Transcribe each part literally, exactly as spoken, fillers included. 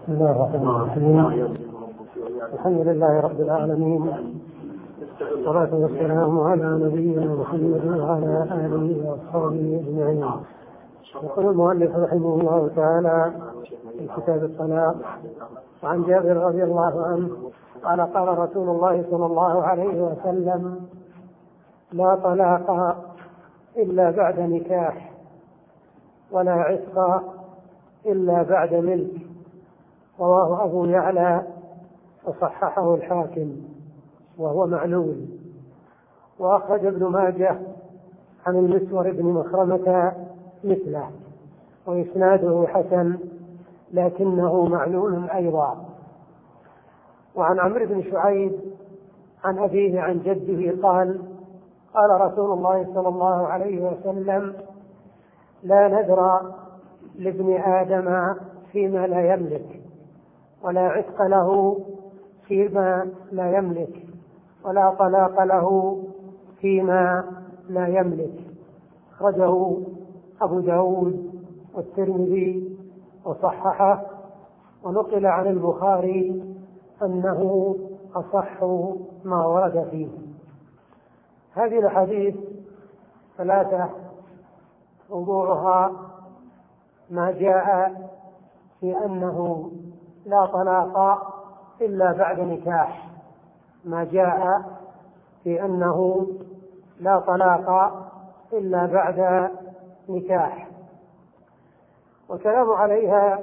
بسم الله الرحمن الرحيم. الحمد لله رب العالمين، والصلاة والسلام على نبينا محمد وعلى آله وأصحابه أجمعين. يقول المؤلف رحمه الله تعالى في كتاب الطلاق: وعن جابر رضي الله عنه قال: قال رسول الله صلى الله عليه وسلم: لا طلاق إلا بعد نكاح، ولا عتق إلا بعد ملك. رواه أبو يعلى وصححه الحاكم وهو معلول. وأخرج ابن ماجه عن المسور بن مخرمة مثله، وإسناده حسن لكنه معلول أيضا. وعن عمرو بن شعيب عن أبيه عن جده قال: قال رسول الله صلى الله عليه وسلم: لا نذر لابن آدم فيما لا يملك، ولا عتق له فيما لا يملك، ولا طلاق له فيما لا يملك. أخرجه أبو داود والترمذي وصححه، ونقل عن البخاري أنه أصح ما ورد فيه. هذه الحديث ثلاثة، موضوعها ما جاء في أنه لا طلاق إلا بعد نكاح، ما جاء في أنه لا طلاق إلا بعد نكاح، والكلام عليها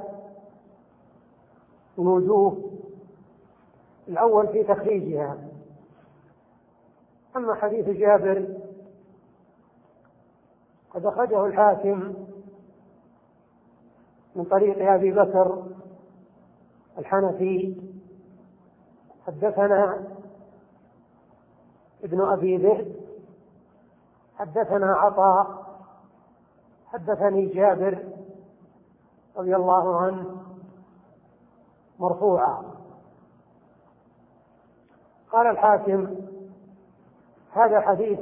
من وجوه. الأول في تخريجها. أما حديث جابر قد أخرجه الحاكم من طريق أبي بكر الحنفي: حدثنا ابن أبي ذئب حدثنا عطاء حدثني جابر رضي الله عنه مرفوعا. قال الحاكم: هذا حديث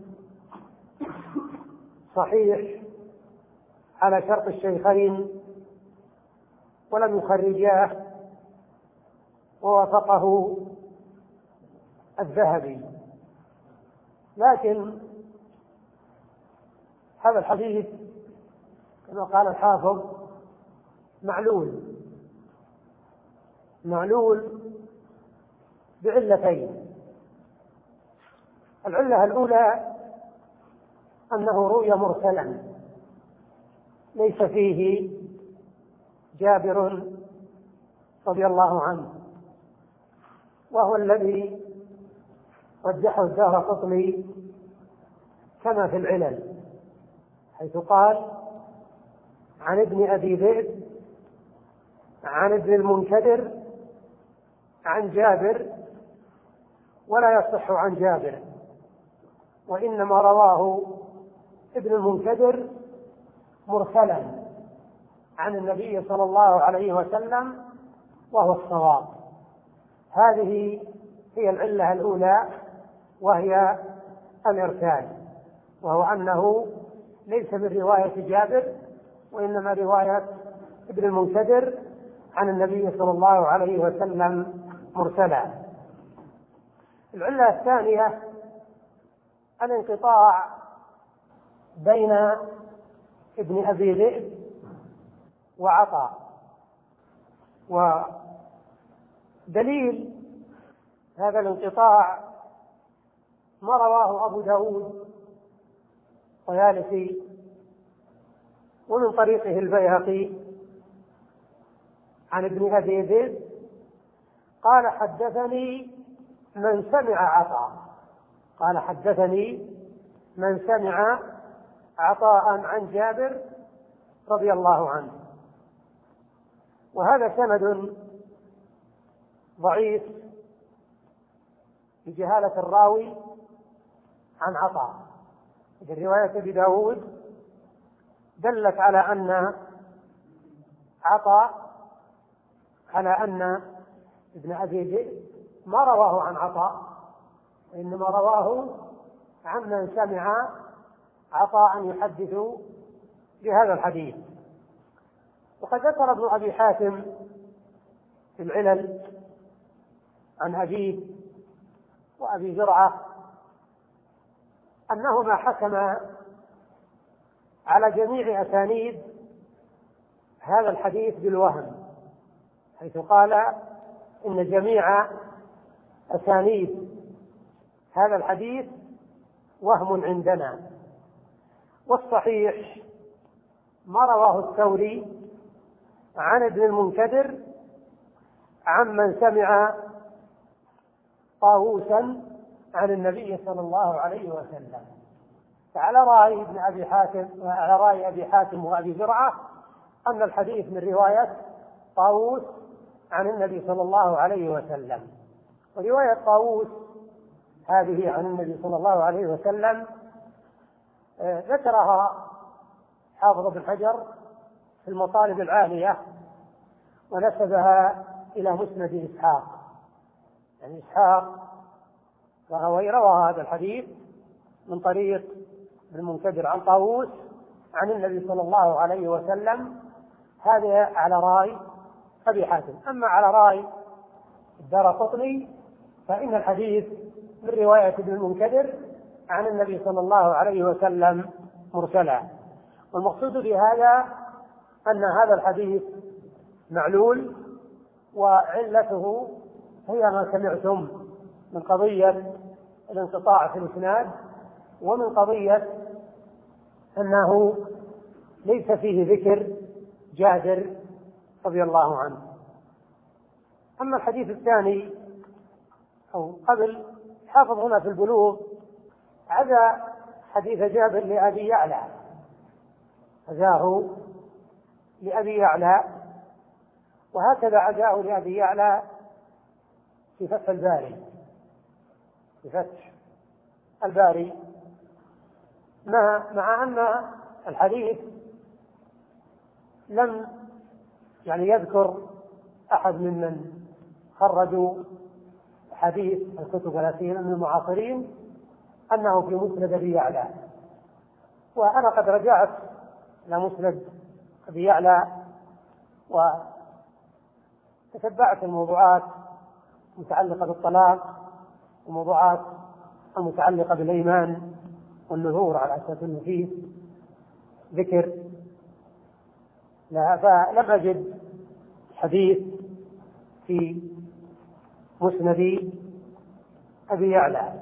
صحيح على شرط الشيخين، ولم يخرجاه، ووافقه الذهبي. لكن هذا الحديث كما قال الحافظ معلول معلول بعلتين. العلة الأولى أنه روي مرسلا، ليس فيه جابر رضي الله عنه، وهو الذي رجحه الدارقطني كما في العلل، حيث قال: عن ابن أبي ذئب عن ابن المنكدر عن جابر، ولا يصح عن جابر، وإنما رواه ابن المنكدر مرسلا عن النبي صلى الله عليه وسلم، وهو الصواب. هذه هي العلة الأولى، وهي الإرسال، وهو أنه ليس من رواية جابر، وإنما رواية ابن المنكدر عن النبي صلى الله عليه وسلم مرسلا. العلة الثانية الانقطاع بين ابن أبي ذئب وعطاء. ودليل هذا الانقطاع ما رواه أبو داود طيالسي ومن طريقه البيهقي عن ابن أبي ذئب قال: حدثني من سمع عطاء قال حدثني من سمع عطاء عن جابر رضي الله عنه. وهذا سند ضعيف بجهالة الراوي عن عطاء. في رواية أبي داود دلت على أن عطاء على أن ابن أبي ذئب ما رواه عن عطاء، وإنما رواه عن من سمع عطاء يحدث بهذا الحديث. وقد ذكر ابن أبي حاتم في العلل عن أبيه وأبي زرعة أنهما حكما على جميع أسانيد هذا الحديث بالوهم، حيث قال إن جميع أسانيد هذا الحديث وهم عندنا، والصحيح ما رواه الثوري عن ابن المنكدر عمن سمع طاووسا عن النبي صلى الله عليه وسلم. فعلى رأي ابن أبي حاتم على رأي أبي حاتم وأبي زرعة أن الحديث من رواية طاووس عن النبي صلى الله عليه وسلم. ورواية طاووس هذه عن النبي صلى الله عليه وسلم ذكرها حافظ ابن حجر في المطالب العالية ونسبها إلى مسند إسحاق، يعني إسحاق وهوي روى هذا الحديث من طريق ابن المنكدر عن طاووس عن النبي صلى الله عليه وسلم. هذا على رأي أبي حاتم. أما على رأي الدارقطني فإن الحديث من رواية ابن المنكدر عن النبي صلى الله عليه وسلم مرسلا. والمقصود بهذا أن هذا الحديث معلول، وعلته هي ما سمعتم من قضية الانقطاع في الإسناد، ومن قضية أنه ليس فيه ذكر جابر رضي الله عنه. أما الحديث الثاني أو قبل، حافظ هنا في البلوغ عزى حديث جابر لأبي يعلى، عزاه لأبي يعلى، وهكذا عزاه لأبي يعلى في فتح الباري في فتح الباري مع, مع أن الحديث لم يعني يذكر أحد ممن خرجوا حديث الكتب التي من المعاصرين أنه في مسند أبي يعلى. وأنا قد رجعت إلى مسند أبي يعلى وتتبعت الموضوعات المتعلقة بالطلاق وموضوعات المتعلقة بالإيمان والنذور على أساس أنه فيه ذكر، فلم أجد حديث في مسند أبي يعلى.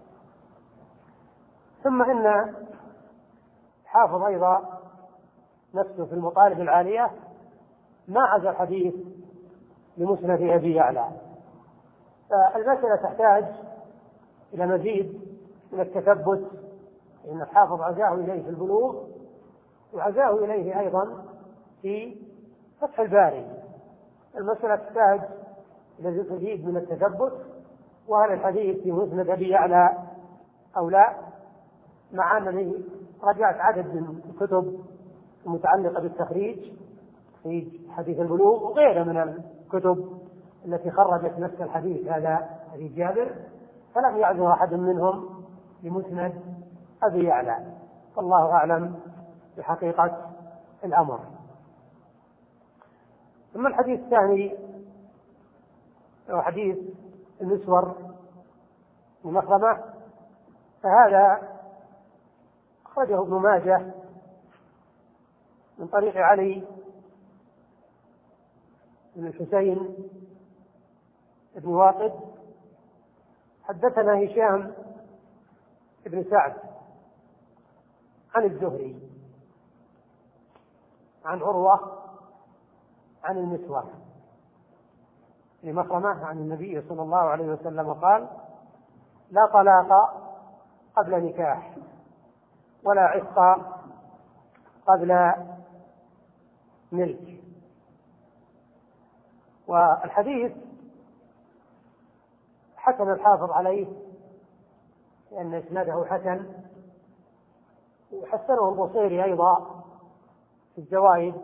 ثم إن حافظ أيضا نفسه في المطالب العالية ما عزى الحديث لمسند أبي يعلى. فالمسألة تحتاج إلى مزيد من التثبت، لأن الحافظ عزاه إليه في البلوغ وعزاه إليه أيضا في فتح الباري. المسألة تحتاج إلى مزيد من التثبت، وهل الحديث في مسند أبي يعلى أو لا، مع أنني رجعت عدد من الكتب المتعلقة بالتخريج في حديث البلوغ وغيرها من الكتب التي خرجت نفس الحديث هذا حديث جابر، فلم يعزه أحد منهم لمسند أبي يعلى، والله أعلم بحقيقة الأمر. ثم الحديث الثاني هو حديث المسور بن مخرمة، فهذا أخرجه ابن ماجه من طريق علي بن الحسين بن واقد. حدثنا هشام بن سعد عن الزهري عن عروة عن المسور بن مخرمة عن النبي صلى الله عليه وسلم قال: لا طلاق قبل نكاح ولا عتق قبل ملك. والحديث حكم الحافظ عليه لأن إسناده حسن، وحسنه البصيري أيضا في الزوائد،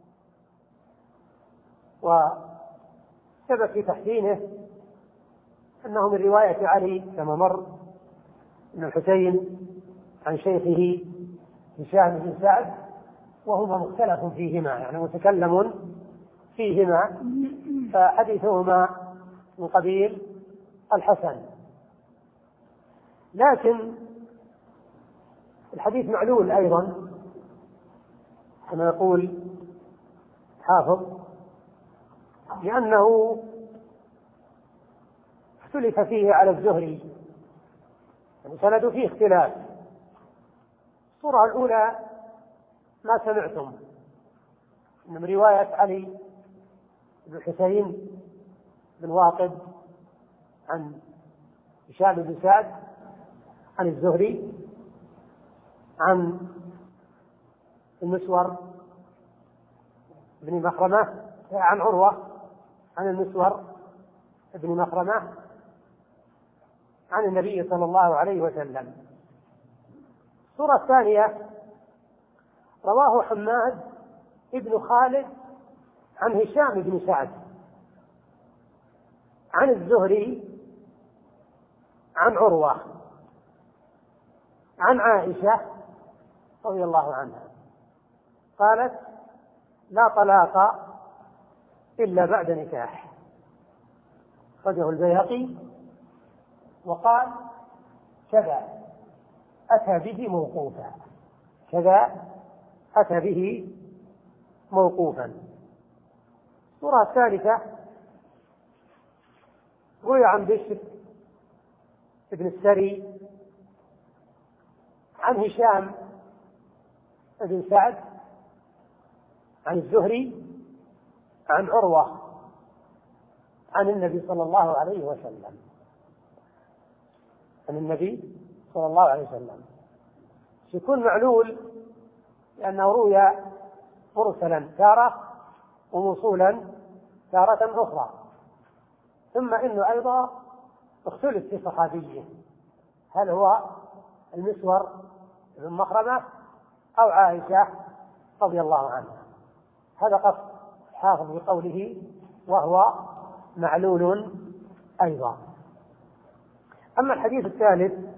وسبب في تحسينه أنه من رواية علي كما مر بن الحسين عن شيخه هشام بن سعد، وهما مختلف فيهما، يعني متكلم فيهما، فحديثهما من قبيل الحسن. لكن الحديث معلول أيضا كما يقول حافظ، لأنه اختلف فيه على الزهري، السند فيه اختلاف. الصورة الأولى ما سمعتم من رواية علي بن حسين بن واقد عن هشام بن سعد عن الزهري عن المسور بن مخرمة عن عروة عن المسور بن مخرمة عن النبي صلى الله عليه وسلم. الصورة الثانية رواه حماد ابن خالد عن هشام بن سعد عن الزهري عن عروة عن عائشة رضي الله عنها قالت: لا طلاق إلا بعد نكاح. أخرجه البيهقي وقال: كذا أتى به موقوفا، كذا أتى به موقوفا. الصورة الثالثة روي عن بشر بن السري عن هشام بن سعد عن الزهري عن عروة عن النبي صلى الله عليه وسلم عن النبي صلى الله عليه وسلم. يكون معلول لأنه روي مرسلا تارة وموصولا تارة أخرى، ثم إنه أيضا اختلف في صحابيه، هل هو المسور بن مخرمة أو عائشة رضي الله عنها. هذا قصد حافظ بقوله وهو معلول أيضا. أما الحديث الثالث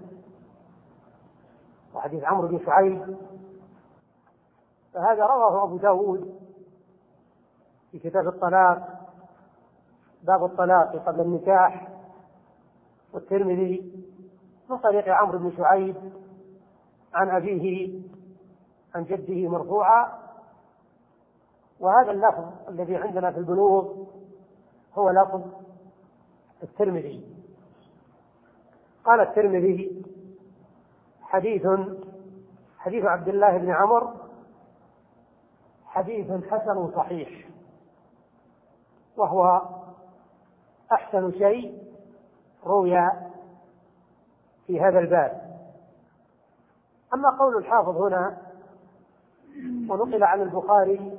وحديث عمرو بن شعيب فهذا رواه أبو داود في كتاب الطلاق باب الطلاق قبل النكاح، والترمذي من طريق عمرو بن شعيب عن أبيه عن جده مرفوعا، وهذا اللفظ الذي عندنا في البلوغ هو لفظ الترمذي. قال الترمذي: حديث حديث عبد الله بن عمرو حديث حسن صحيح، وهو أحسن شيء روي في هذا الباب. أما قول الحافظ هنا ونقل عن البخاري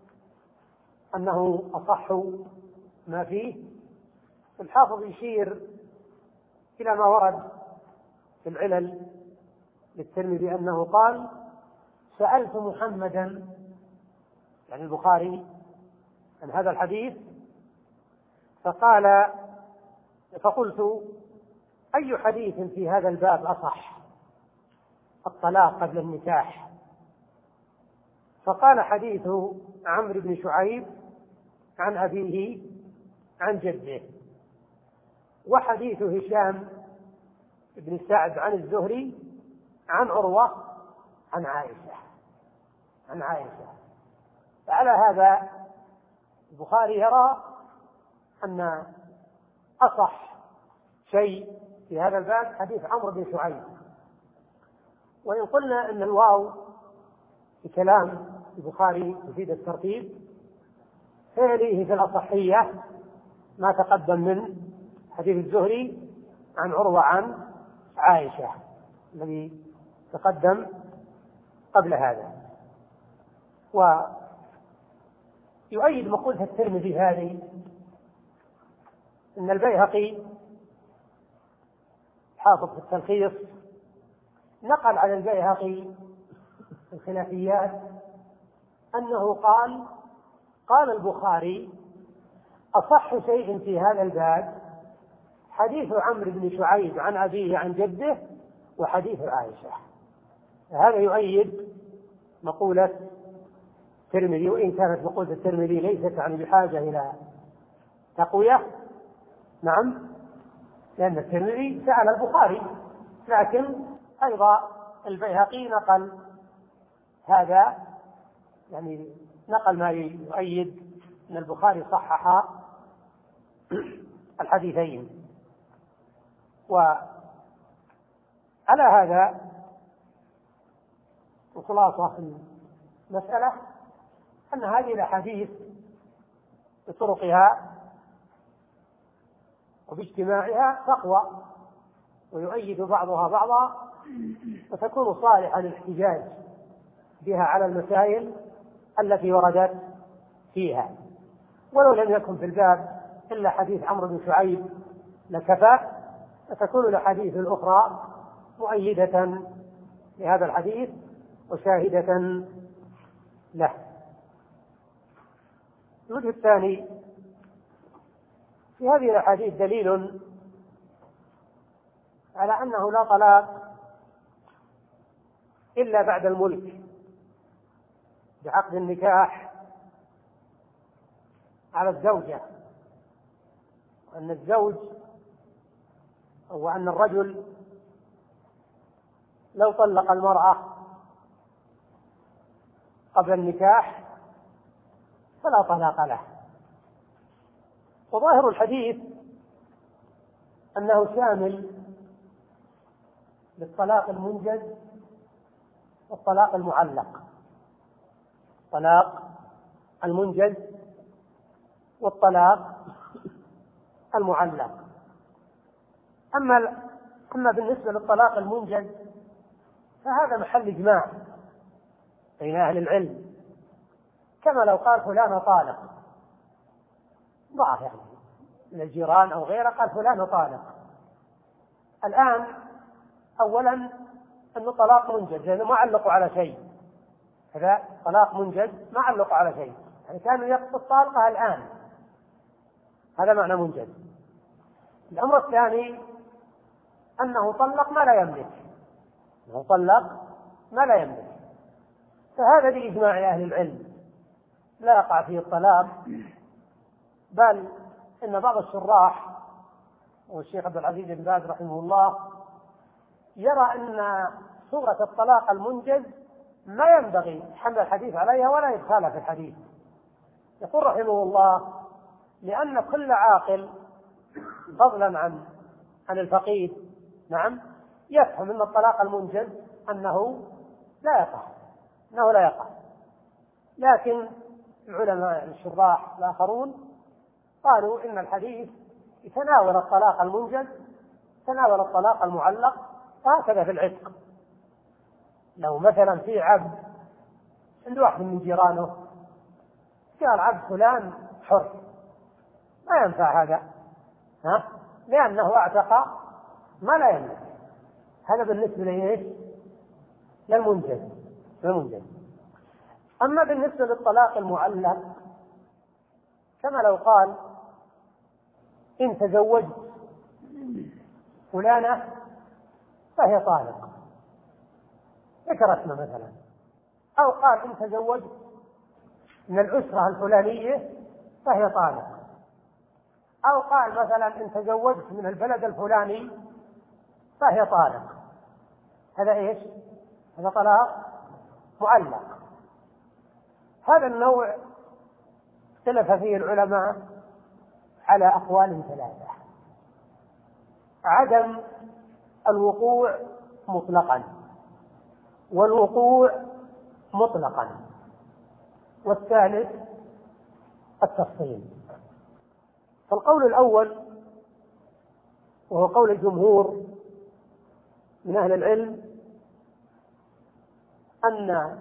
أنه أصح ما فيه، الحافظ يشير إلى ما ورد في العلل للترمذي أنه قال: سألت محمدا، يعني البخاري، عن هذا الحديث فقال فقلت: أي حديث في هذا الباب أصح؟ الطلاق قبل النكاح. فقال: حديث عمرو بن شعيب عن أبيه عن جده، وحديث هشام بن سعد عن الزهري عن عروة عن عائشة عن عائشة. فعلى هذا البخاري يرى أن أصح شيء في هذا الباب حديث عمرو بن شعيب. وإن قلنا أن الواو في كلام البخاري تفيد الترتيب، فيليه في الأصحية ما تقدم من حديث الزهري عن عروة عن عائشة الذي تقدم قبل هذا. ويؤيد مقولة الترمذي هذه أن البيهقي حافظ في التلخيص نقل على البيهقي في الخلافيات أنه قال: قال البخاري: أصح شيء في هذا الباب حديث عمرو بن شعيب عن أبيه عن جده وحديث عائشة. هذا يؤيد مقولة الترمذي، وإن كانت مقولة الترمذي ليست يعني بحاجة إلى تقوية؟ نعم، لأن الترمذي سأل البخاري، لكن أيضا البيهقي نقل هذا، يعني نقل ما يؤيد أن البخاري صحح الحديثين. وعلى هذا وخلاصة المسألة أن هذه الأحاديث بطرقها وباجتماعها تقوى ويؤيد بعضها بعضا، وتكون صالحة للاحتجاج بها على المسائل التي وردت فيها. ولو لم يكن في الباب إلا حديث عمرو بن شعيب لكفى، فتكون الأحاديث الأخرى مؤيدة لهذا الحديث وشاهدة له. الوجه الثاني: في هذه الأحاديث دليل على أنه لا طلاق إلا بعد الملك بعقد النكاح على الزوجة، وأن الزوج أو أن الرجل لو طلق المرأة قبل النكاح فلا طلاق له. وظاهر الحديث أنه شامل للطلاق المنجز والطلاق المعلق، الطلاق المنجز والطلاق المعلق. أما أما بالنسبة للطلاق المنجز فهذا محل إجماع بين أهل العلم، كما لو قال فلان طالق، ضعف يعني من الجيران أو غيره قال فلان طالق. الآن أولا أنه طلاق منجز لأنه ما علقوا على شيء، هذا طلاق منجز ما علقوا على شيء، يعني كانوا يقصد طالقها الآن، هذا معنى منجز. الأمر الثاني أنه طلق ما لا يملك، أنه طلق ما لا يملك، فهذا بإجماع أهل العلم لا يقع فيه الطلاق، بل إن بعض الشراح والشيخ عبد العزيز بن باز رحمه الله يرى أن صورة الطلاق المنجز ما ينبغي حمل الحديث عليها ولا إدخالها في الحديث. يقول رحمه الله: لأن كل عاقل فضلا عن عن الفقيه نعم يفهم أن الطلاق المنجز أنه لا يقع، أنه لا يقع، لكن العلماء الشراح الآخرون قالوا إن الحديث يتناول الطلاق المنجز، يتناول الطلاق المعلق، وهكذا في العتق. لو مثلا في عبد عند واحد من جيرانه قال عبد فلان حر، ما ينفع هذا، ها؟ لأنه اعتق ما لا يملك. هذا بالنسبة لإيش؟ للمنجز للمنجز. أما بالنسبة للطلاق المعلق كما لو قال إن تزوجت فلانة فهي طالق، ذكر اسمه مثلا، أو قال إن تزوجت من الأسرة الفلانية فهي طالق، أو قال مثلا إن تزوجت من البلد الفلاني فهي طالق. هذا إيش؟ هذا طلاق معلق. هذا النوع اختلف فيه العلماء على أقوال ثلاثة: عدم الوقوع مطلقا، والوقوع مطلقا، والثالث التفصيل. فالقول الأول وهو قول الجمهور من أهل العلم أن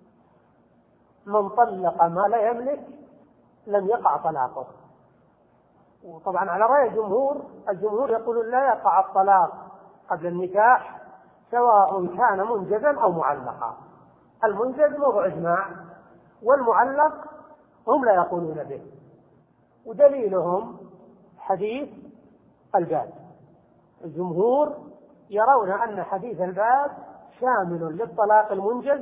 من طلق ما لا يملك لم يقع طلاقه. وطبعا على رأي الجمهور، الجمهور يقولون لا يقع الطلاق قبل النكاح سواء كان منجزا أو معلقا. المنجز موضوع إجماع، والمعلق هم لا يقولون به، ودليلهم حديث الباب. الجمهور يرون أن حديث الباب شامل للطلاق المنجز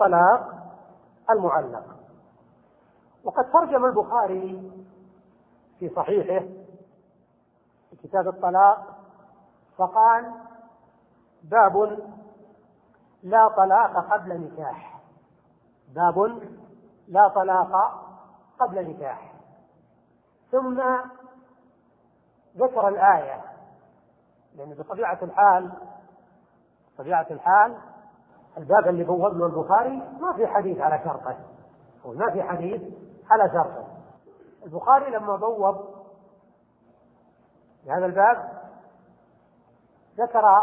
والطلاق المعلق. وقد ترجم البخاري في صحيحه في كتاب الطلاق فقال: باب لا طلاق قبل نكاح. باب لا طلاق قبل نكاح. ثم ذكر الآية، لأن بطبيعة الحال طبيعة الحال الباب اللي بوب له البخاري ما في حديث على شرطه، أو ما في حديث على شرطه. البخاري لما بوب هذا الباب ذكر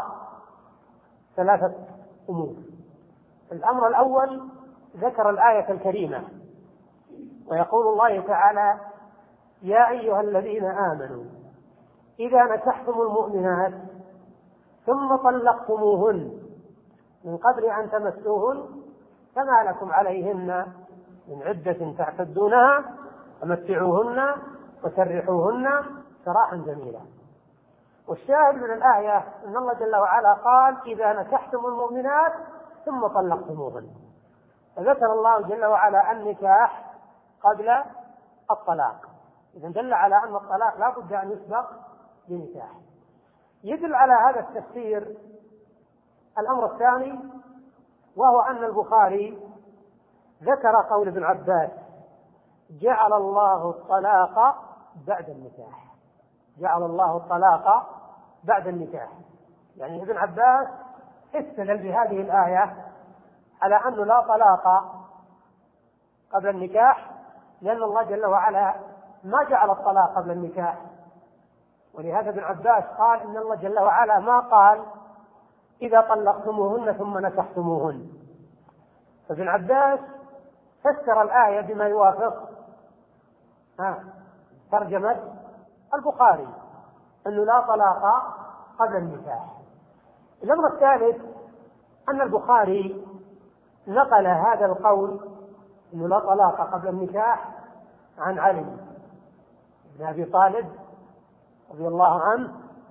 ثلاثة أمور. الأمر الأول ذكر الآية الكريمة، ويقول الله تعالى: يا أيها الذين آمنوا إذا نكحتم المؤمنات ثم طلقتموهن من قبل أن تمسوهن فما لكم عليهن من عدة تعتدونها فمتعوهن وسرحوهن سراحا جميلا. والشاهد من الآية أن الله جل وعلا قال: إذا نكحتم المؤمنات ثم طلقتموهن. فذكر الله جل وعلا النكاح قبل الطلاق، إذن دل على أن الطلاق لا بد أن يسبق بنكاح. يدل على هذا التفسير الأمر الثاني، وهو أن البخاري ذكر قول ابن عباس: جعل الله الطلاق بعد النكاح. جعل الله الطلاق بعد النكاح، يعني ابن عباس استدل بهذه الآية على أنه لا طلاق قبل النكاح، لأن الله جل وعلا ما جعل الطلاق قبل النكاح. ولهذا ابن عباس قال إن الله جل وعلا ما قال: إذا طلقتموهن ثم نكحتموهن. فابن عباس فسر الآية بما يوافق ها ترجمة البخاري، أنه لا طلاق قبل النكاح. الأمر الثالث أن البخاري نقل هذا القول أنه لا طلاق قبل النكاح عن علي بن أبي طالب رضي الله عنه،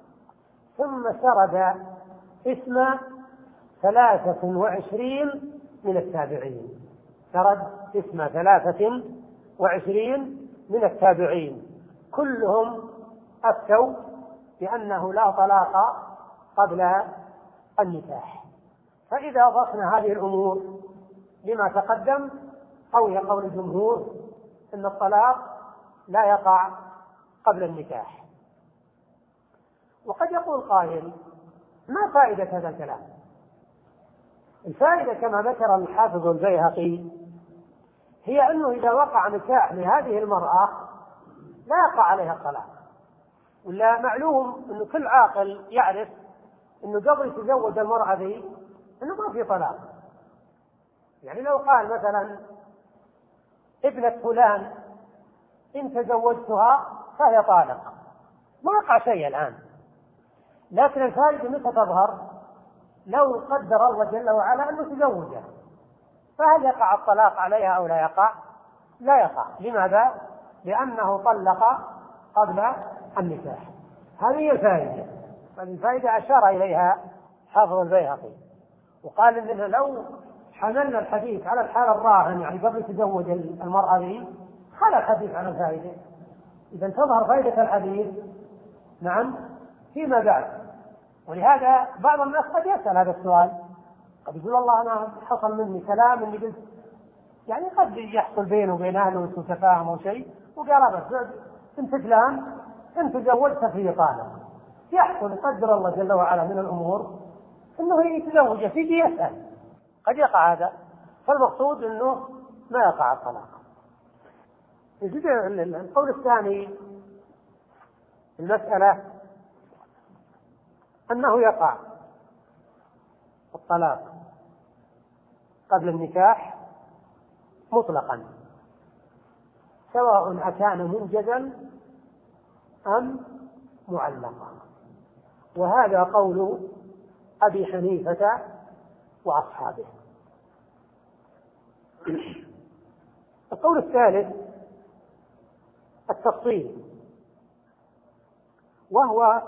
ثم سرد اسم ثلاثة وعشرين من التابعين. سرد اسم ثلاثة وعشرين من التابعين كلهم أفتوا بأنه لا طلاق قبل النكاح. فإذا أضفنا هذه الأمور لما تقدم قوي قول الجمهور أن الطلاق لا يقع قبل النكاح. وقد يقول قائل: ما فائدة هذا الكلام؟ الفائدة كما ذكر الحافظ البيهقي هي أنه إذا وقع نكاح لهذه المرأة لا يقع عليها الطلاق. ولا معلوم أنه كل عاقل يعرف أنه قبل يتزوج المرأة ذي أنه ما في طلاق. يعني لو قال مثلا ابنة فلان إن تزوجتها فهي طالق، ما وقع شيء الآن. لكن الفائدة متى تظهر؟ لو قدر الله جل وعلا أنه تزوجها، فهل يقع الطلاق عليها أو لا يقع؟ لا يقع. لماذا؟ لأنه طلق قبل النكاح. هذه هي الفائدة. هذه الفائدة أشار إليها حافظ البيهقي، وقال إننا لو حملنا الحديث على الحالة الراهن، يعني قبل تزوج المرأة ذي، خلى الحديث عن الفائدة. إذا تظهر فائدة الحديث نعم فيما بعد. ولهذا بعض الناس قد يسأل هذا السؤال، قد يقول: الله أنا حصل مني كلام اللي قلت، يعني قد يحصل بينه وبين أهله سوء تفاهم أو شيء، وقال بس أنت فلان أنت تزوجت في طالق. يحصل يقدر الله جل وعلا من الأمور أنه يتزوج فيه يسأل، قد يقع هذا. فالمقصود أنه ما يقع الطلاق. القول الثاني المسألة أنه يقع الطلاق قبل النكاح مطلقا، سواء أكان منجزا أم معلقا، وهذا قول أبي حنيفة وأصحابه. القول الثالث التفصيل، وهو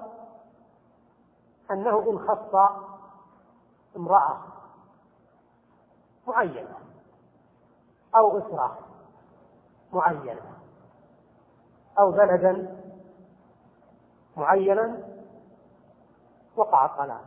أنه إن خص امرأة معينة أو أسرة معينة أو بلدا معينا وقع الطلاق.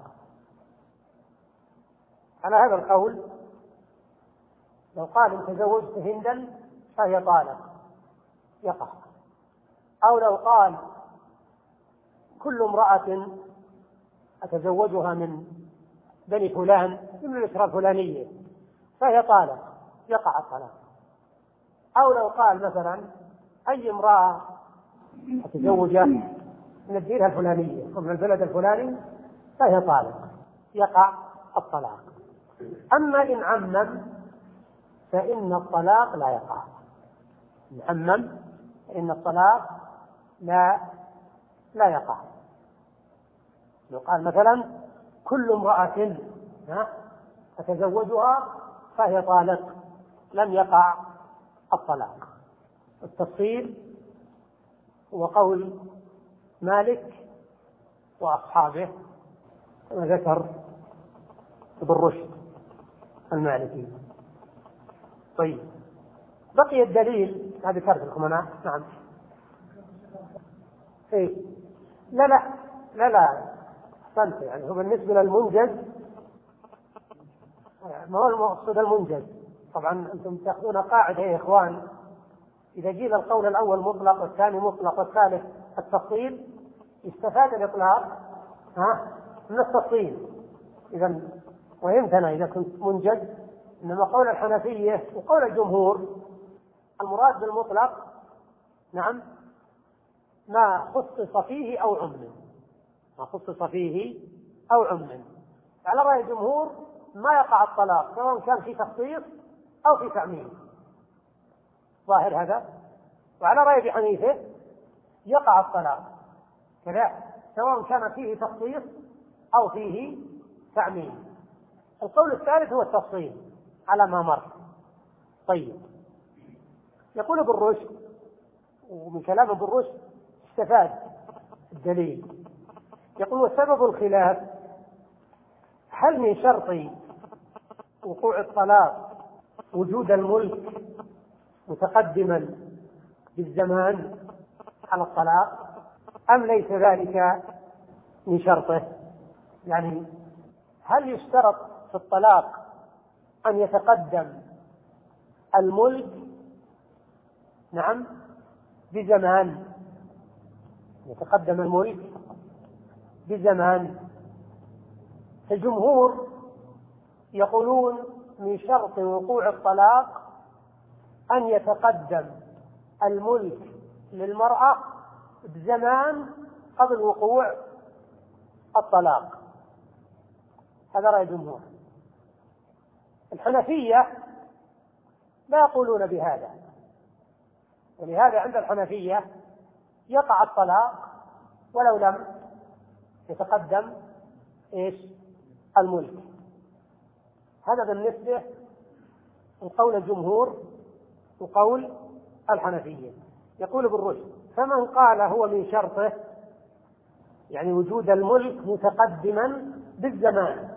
على هذا القول لو قال إن تزوجت هندا فهي طالق يقع، أو لو قال كل امرأة أتزوجها من بني فلان من الأسرة الفلانية فهي طالق يقع الطلاق. أو لو قال مثلا أي امرأة أتزوجها من الديرة الفلانية أو من البلد الفلاني فهي طالق يقع الطلاق. أما إن عمم فإن الطلاق لا يقع. إن عمم فإن الطلاق لا لا يقع. لو قال مثلا كل امرأة أتزوجها فهي طالق لم يقع الطلاق. التفصيل هو قول مالك وأصحابه كما ذكر ابن رشد المالكي. طيب بقي الدليل هذا ذكرت لكم أنا. نعم. إيه؟ لا لا لا لا أحسنت. يعني هو بالنسبة للمنجز ما هو المقصود المنجز. طبعا أنتم تأخذون قاعدة يا إخوان، إذا جينا القول الأول مطلق والثاني مطلق والثالث التفصيل استفاد الإطلاق ها من التفصيل. إذا وهمتنا إذا كنت منجز. إنما قول الحنفية وقول الجمهور المراد بالمطلق نعم ما خصص فيه أو عمم، ما خصص فيه أو عمم. على رأي الجمهور ما يقع الطلاق سواء كان في تخصيص أو في تعميم، ظاهر هذا. وعلى رأي أبي حنيفة يقع الطلاق كذا سواء كان فيه تخصيص أو فيه تعميم. القول الثالث هو التفصيل على ما مر. طيب يقول ابن رشد، ومن كلام ابن رشد استفاد الدليل، يقول وسبب الخلاف هل من شرط وقوع الطلاق وجود الملك متقدما بالزمان على الطلاق أم ليس ذلك من شرطه؟ يعني هل يشترط في الطلاق أن يتقدم الملك نعم بزمان، يتقدم الملك بزمان؟ الجمهور يقولون من شرط وقوع الطلاق أن يتقدم الملك للمرأة بزمان قبل وقوع الطلاق. هذا رأي الجمهور. الحنفية لا يقولون بهذا، ولهذا عند الحنفية يقع الطلاق ولو لم يتقدم إيش الملك. هذا بالنسبة لقول الجمهور وقول الحنفية. يقول ابن رشد فمن قال هو من شرطه يعني وجود الملك متقدما بالزمان،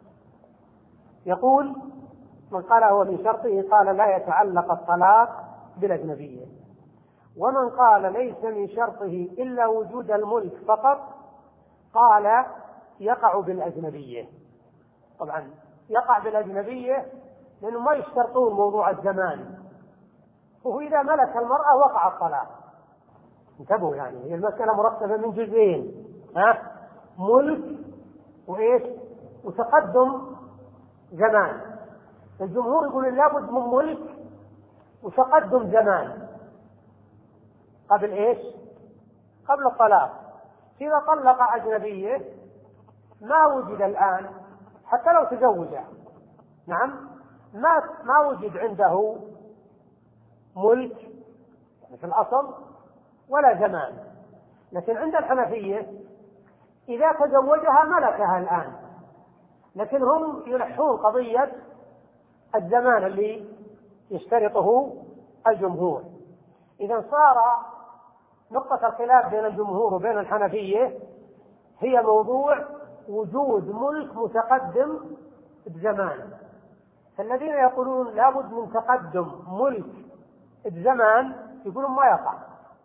يقول من قال هو من شرطه قال لا يتعلق الطلاق بالأجنبية، ومن قال ليس من شرطه إلا وجود الملك فقط قال يقع بالأجنبية. طبعا يقع بالأجنبية لأنه ما يشترطون موضوع الزمان، وهو إذا ملك المرأة وقع الطلاق. انتبهوا، يعني هي المسألة مرتبة من جزئين، ها ملك وإيش وتقدم زمان. الجمهور يقول لابد من ملك وتقدم زمان قبل إيش قبل الطلاق. إذا طلق أجنبية ما وجد الآن حتى لو تزوجها نعم ما ما وجد عنده ملك في الأصل ولا زمان. لكن عند الحنفية إذا تزوجها ملكها الآن، لكن هم يلحون قضية الزمان اللي يشترطه الجمهور. إذا صار نقطة الخلاف بين الجمهور وبين الحنفية هي موضوع وجود ملك متقدم بزمان. فالذين يقولون لابد من تقدم ملك بزمان يقولون ما يقع،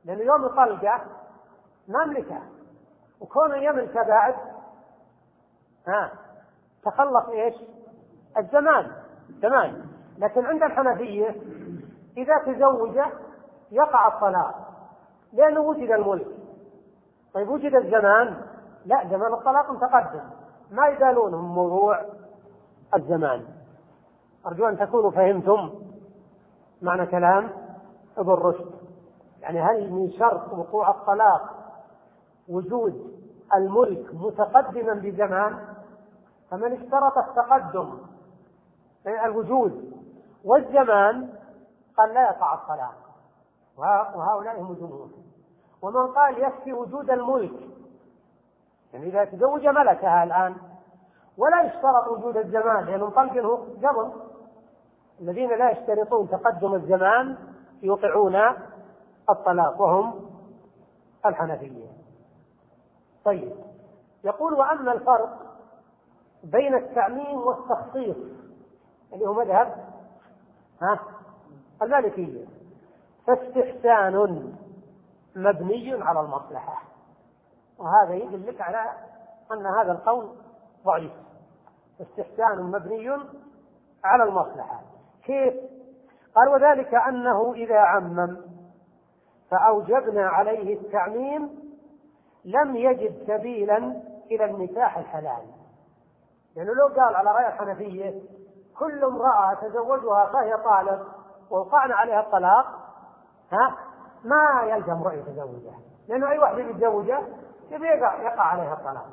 لأن يوم طلقة ما ملكه، وكونه يملكه بعد ها تخلص إيش الزمان زمان. لكن عند الحنفية إذا تزوج يقع الطلاق لأنه وجد الملك. طيب وجد الزمان، لا، زمان الطلاق متقدم، ما يبالونهم موضوع الزمان. أرجو أن تكونوا فهمتم معنى كلام ابن رشد. يعني هل من شرط وقوع الطلاق وجود الملك متقدما بزمان؟ فمن اشترط التقدم الوجود والزمان قال لا يقع الطلاق، وهؤلاء هم الجمهور. ومن قال يكفي وجود الملك، يعني إذا تزوج ملكها الآن ولا يشترط وجود الزمان لأنه طلقه قبل. الذين لا يشترطون تقدم الزمان يوقعون الطلاق وهم الحنفية. طيب، يقول وأما الفرق بين التعميم والتخصيص اللي هو مذهب ها المالكية، فاستحسان مبني على المصلحة. وهذا يدلك على أن هذا القول ضعيف. استحسان مبني على المصلحة. كيف؟ قال وذلك أنه إذا عمم فأوجبنا عليه التعميم لم يجد سبيلا إلى النكاح الحلال. لأنه لو قال على رأي الحنفية كل امرأة تزوجها فهي طالق ووقعنا عليها الطلاق، ها ما يلزم رأي تزوجها، لأنه أي واحد يتزوجه يبي يقع, يقع عليها الطلاق.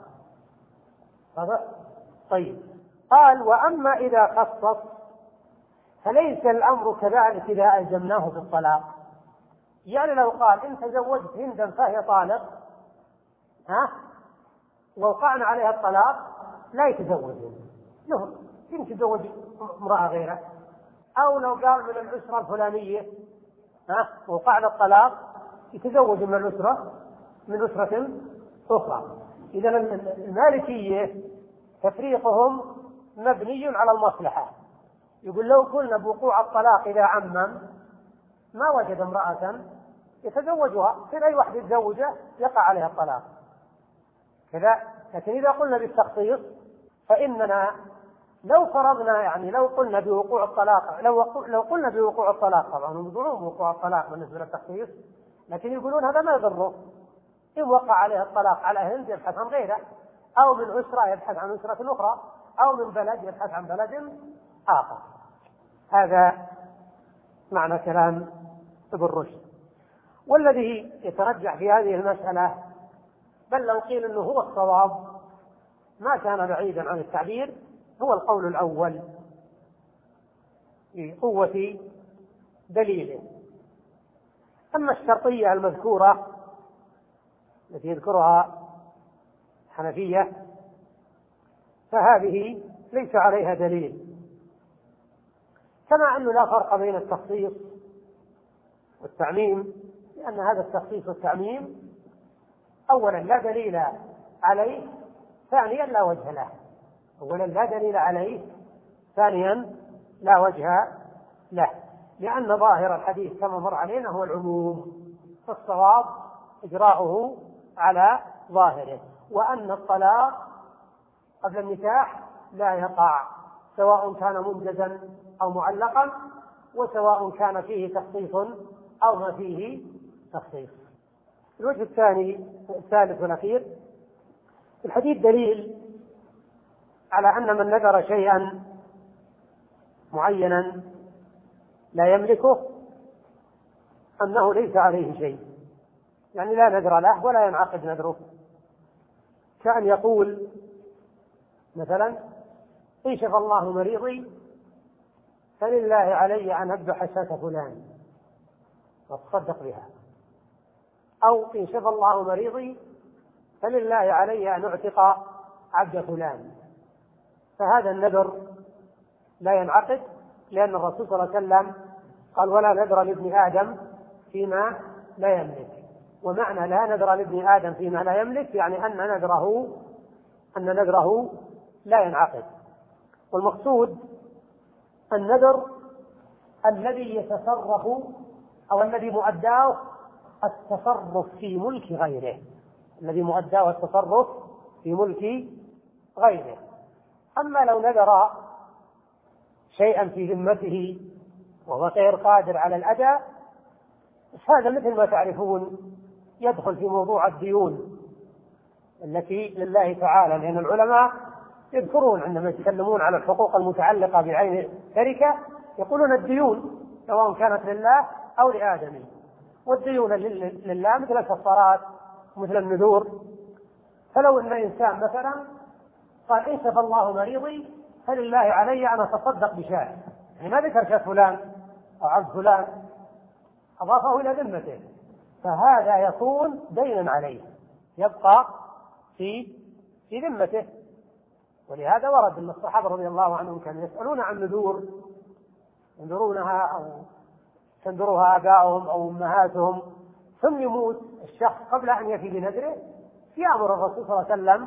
طيب، قال وأما إذا خصص فليس الأمر كذلك إذا ألزمناه بالطلاق. يعني لو قال إن تزوجت هندا فهي طالق ها ووقعنا عليها الطلاق لا يتزوج، له يمكن يتزوج امرأة غيره. أو لو قال من الأسرة الفلانية ها ووقعنا الطلاق يتزوج من الأسرة من أسرة أخرى. إذا المالكية تفريقهم مبني على المصلحة. يقول لو قلنا بوقوع الطلاق إذا عمم ما وجد امرأة يتزوجها، في أي واحد يتزوجه يقع عليها الطلاق كذا. لكن إذا قلنا بالتخصيص فإننا لو فرضنا، يعني لو قلنا بوقوع الطلاق لو لو قلنا بوقوع الطلاق، طبعا هم يقولون بوقوع الطلاق بالنسبة للتخصيص، لكن يقولون هذا ما يضره. إن وقع عليها الطلاق على هند يبحث عن غيره، أو من أسرة يبحث عن أسرة أخرى، أو من بلد يبحث عن بلد آخر. هذا معنى كلام ابن رشد. والذي يترجح في هذه المسألة بل لو قيل أنه هو الصواب ما كان بعيدا عن التعبير هو القول الأول بقوة دليله. أما الشرطية المذكورة التي يذكرها الحنفية فهذه ليس عليها دليل، كما أنه لا فرق بين التخصيص والتعميم، لأن هذا التخصيص والتعميم أولا لا دليل عليه، ثانيا لا وجه له. أولا لا دليل عليه، ثانيا لا وجه له، لأن ظاهر الحديث كما مر علينا هو العموم، فالصواب إجراؤه على ظاهره، وأن الطلاق قبل النكاح لا يقع سواء كان منجزا أو معلقا، وسواء كان فيه تخصيص أو ما فيه تخصيص. الوجه الثاني الثالث والأخير في الحديث دليل على أن من نذر شيئا معينا لا يملكه أنه ليس عليه شيء، يعني لا نذر له ولا ينعقد نذره. كأن يقول مثلا إن شفى الله مريضي فلله علي أن أذبح شاة فلان وأتصدق بها، أو إن شفى الله مريضي فلله علي أن أعتق عبد فلان. فهذا النذر لا ينعقد، لأن الرسول صلى الله عليه وسلم قال ولا نذر لابن آدم فيما لا يملك. ومعنى لا نذر لابن آدم فيما لا يملك يعني أن نذره أن نذره لا ينعقد. والمقصود النذر الذي يتصرف أو الذي مؤداه التصرف في ملك غيره، الذي مؤداه التصرف في ملك غيره. أما لو نذر شيئا في ذمته وهو غير قادر على الأداء، هذا مثل ما تعرفون يدخل في موضوع الديون التي لله تعالى، لأن العلماء يذكرون عندما يتكلمون على الحقوق المتعلقة بعين التركة يقولون الديون سواء كانت لله أو لآدمي، والديون لله مثل الكفارات مثل النذور. فلو أن إنسان مثلا قال إن شفى الله مريضي فلله علي أن أتصدق بشاة، يعني ما ذكر شاة فلان أو عبد فلان، أضافه إلى ذمته، فهذا يكون دينا عليه يبقى في في ذمته. ولهذا ورد أن الصحابة رضي الله عنهم كانوا يسألون عن نذور ينذرونها أو تنذرها آباؤهم أو أمهاتهم، ثم يموت الشخص قبل أن يفي بنذره، يأمر الرسول صلى الله عليه وسلم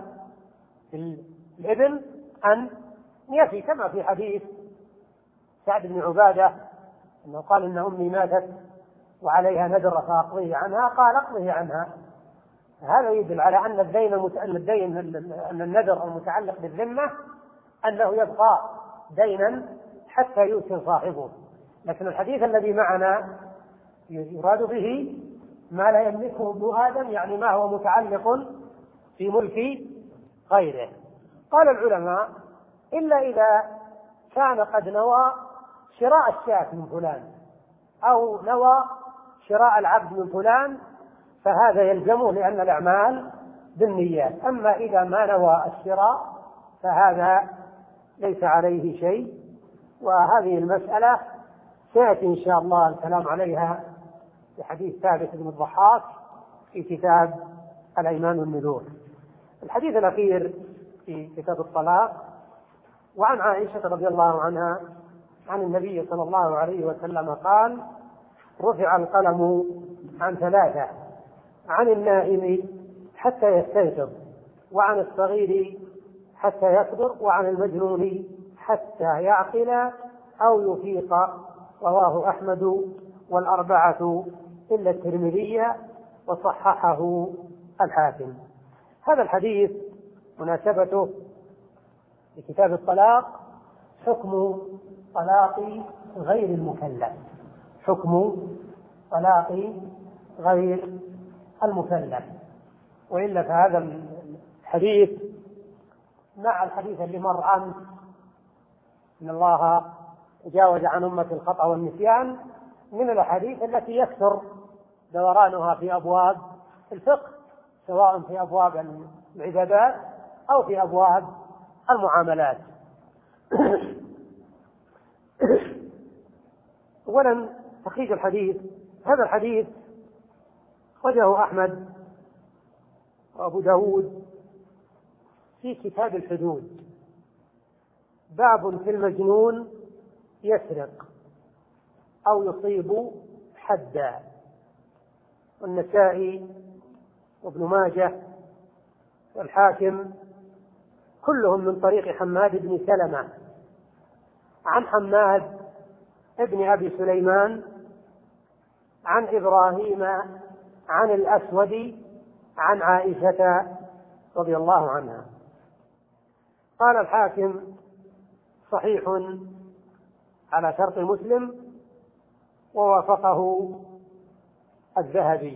الابن أن يفي، كما في حديث سعد بن عبادة أنه قال إن أمي ماتت وعليها نذر فأقضيه عنها، قال أقضيه عنها. هذا يدل على أن الدين الدين أن النذر المتعلق بالذمة أنه يبقى دينا حتى يوصل صاحبه. لكن الحديث الذي معنا يراد به ما لا يملكه ابن آدم، يعني ما هو متعلق في ملك غيره. قال العلماء إلا إذا كان قد نوى شراء الشاة من فلان أو نوى شراء العبد من فلان فهذا يلزمه، لأن الأعمال بالنيات. أما إذا ما نوى الشراء فهذا ليس عليه شيء. وهذه المسألة سيأتي إن شاء الله الكلام عليها في حديث ثابت بن الضحاك في كتاب الأيمان والنذور. الحديث الأخير في كتاب الطلاق، وعن عائشة رضي الله عنها عن النبي صلى الله عليه وسلم قال: رفع القلم عن ثلاثة: عن النائم حتى يستيقظ، وعن الصغير حتى يكبر، وعن المجنون حتى يعقل أو يفيق. رواه أحمد والأربعة إلا الترمذي وصححه الحاكم. هذا الحديث مناسبته لكتاب الطلاق حكم طلاق غير المكلف، حكم طلاق غير المكلف. وإلا فهذا الحديث مع الحديث اللي مر أمس إن الله تجاوز عن أمة الخطأ والنسيان من الأحاديث التي يكثر دورانها في أبواب الفقه، سواء في أبواب العبادات أو في أبواب المعاملات. أولا تخريج الحديث. هذا الحديث أخرجه أحمد وأبو داود في كتاب الحدود، باب في المجنون يسرق أو يصيب حدا، والنسائي وابن ماجه والحاكم كلهم من طريق حماد بن سلمة عن حماد ابن أبي سليمان عن إبراهيم عن الأسود عن عائشة رضي الله عنها. قال الحاكم: صحيح على شرط مسلم، ووافقه الذهبي.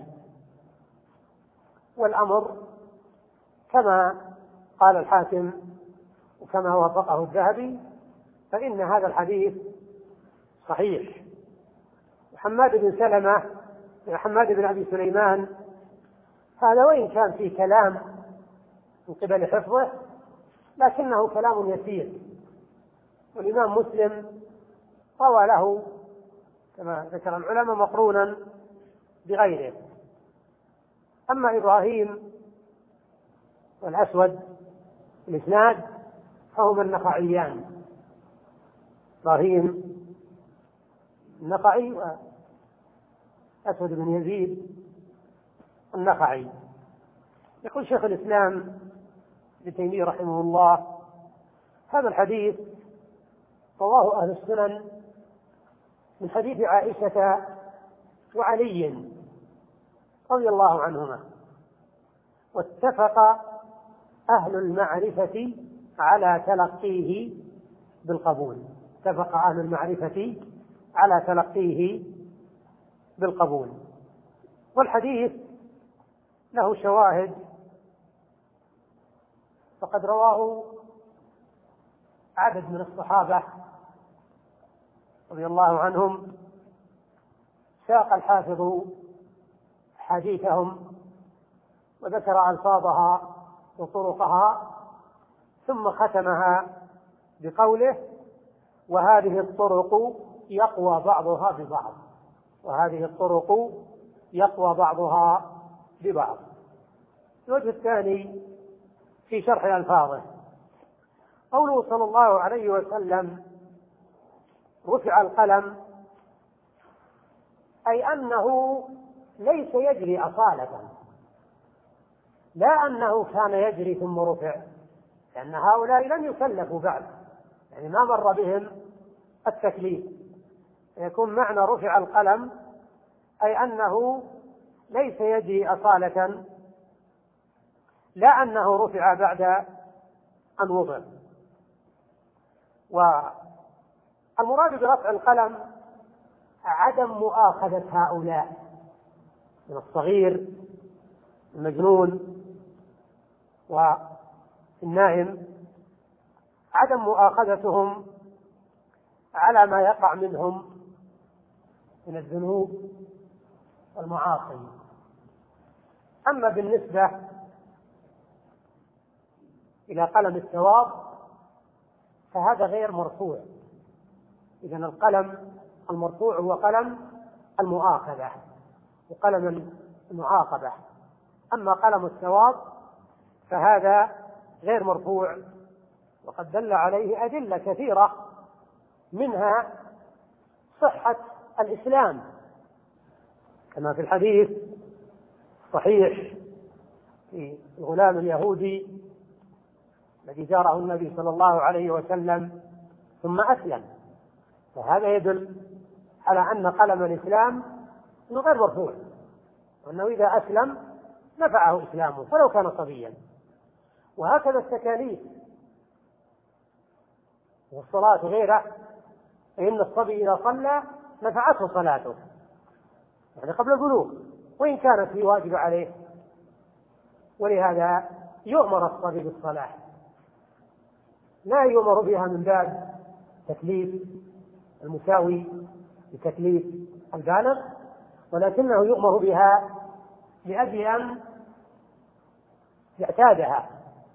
والأمر كما قال الحاكم وكما وافقه الذهبي، فإن هذا الحديث صحيح. محمد بن سلمة محمد بن أبي سليمان هذا وإن كان فيه كلام من قبل حفظه لكنه كلام يسير، والإمام مسلم روى له كما ذكر العلماء مقرونا بغيره. أما إبراهيم والأسود الإسناد فهما النخعيان، إبراهيم النخعي وأسود بن يزيد النخعي. يقول شيخ الإسلام ابن تيمية رحمه الله: هذا الحديث رواه أهل السنن من حديث عائشة وعلي رضي الله عنهما. واتفق أهل المعرفة على تلقيه بالقبول، اتفق أهل المعرفة على تلقيه بالقبول. والحديث له شواهد، فقد رواه عدد من الصحابة رضي الله عنهم، ساق الحافظ حديثهم وذكر ألفاظها وطرقها، ثم ختمها بقوله: وهذه الطرق يقوى بعضها ببعض، وهذه الطرق يقوى بعضها ببعض. الوجه الثاني في شرح ألفاظه قوله صلى الله عليه وسلم: رفع القلم، أي أنه ليس يجري أصالة، لا أنه كان يجري ثم رفع، لأن هؤلاء لم يكلفوا بعد، يعني ما مر بهم التكليف. يكون معنى رفع القلم أي أنه ليس يجري أصالة، لا أنه رفع بعد أن وضع. والمراد برفع القلم عدم مؤاخذة هؤلاء من الصغير المجنون والنائم، عدم مؤاخذتهم على ما يقع منهم من الذنوب والمعاصي. أما بالنسبة إلى قلم الثواب فهذا غير مرفوع. إذن القلم المرفوع هو قلم المؤاخذة وقلم المعاقبة، أما قلم الثواب فهذا غير مرفوع، وقد دل عليه أدلة كثيرة، منها صحة الإسلام كما في الحديث صحيح في الغلام اليهودي الذي جاره النبي صلى الله عليه وسلم ثم أسلم، فهذا يدل على أن قلم الإسلام غير مرفوع، وأنه إذا أسلم نفعه إسلامه ولو كان صبيا. وهكذا التكاليف والصلاة غيره، فإن الصبي إذا صلى نفعته صلاته يعني قبل البلوغ وإن كانت في واجب عليه، ولهذا يؤمر الصبي بالصلاة، لا يؤمر بها من باب تكليف المساوي لتكليف البالغ، ولكنه يؤمر بها لأجل أن يعتادها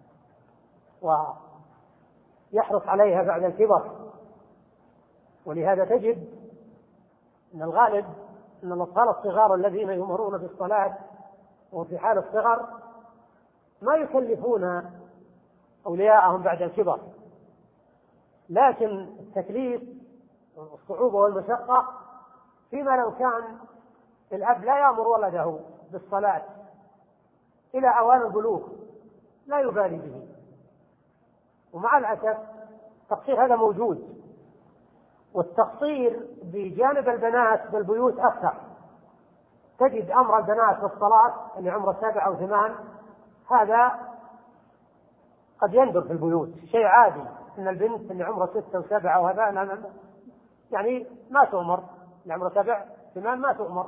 ويحرص عليها بعد الكبر. ولهذا تجد أن الغالب أن الأطفال الصغار الذين يؤمرون بالصلاة وفي حال الصغر ما يكلفون أولياءهم بعد الكبر، لكن التكليف والصعوبة والمشقة فيما لو كان الأب لا يأمر ولده بالصلاة إلى أوان البلوغ لا يبالي به. ومع الأسف التقصير هذا موجود، والتقصير بجانب البنات بالبيوت أكثر. تجد أمر البنات بالصلاة اللي عمره سبع أو ثمان هذا قد يندر في البيوت، شيء عادي أن البنت اللي عمره ستة وسبعة وهذا يعني ما تؤمر، اللي عمره سبع ثمان ما تؤمر،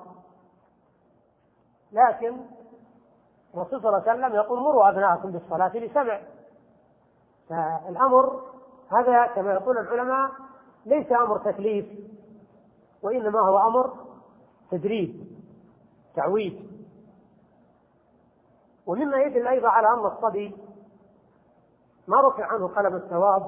لكن الرسول صلى الله عليه وسلم يقول: مروا أبناءكم بالصلاة لسبع. فالأمر هذا كما يقول العلماء ليس أمر تكليف، وإنما هو أمر تدريب تعويد. ومما يدل أيضا على أن الصبي ما رفع عنه قلم الثواب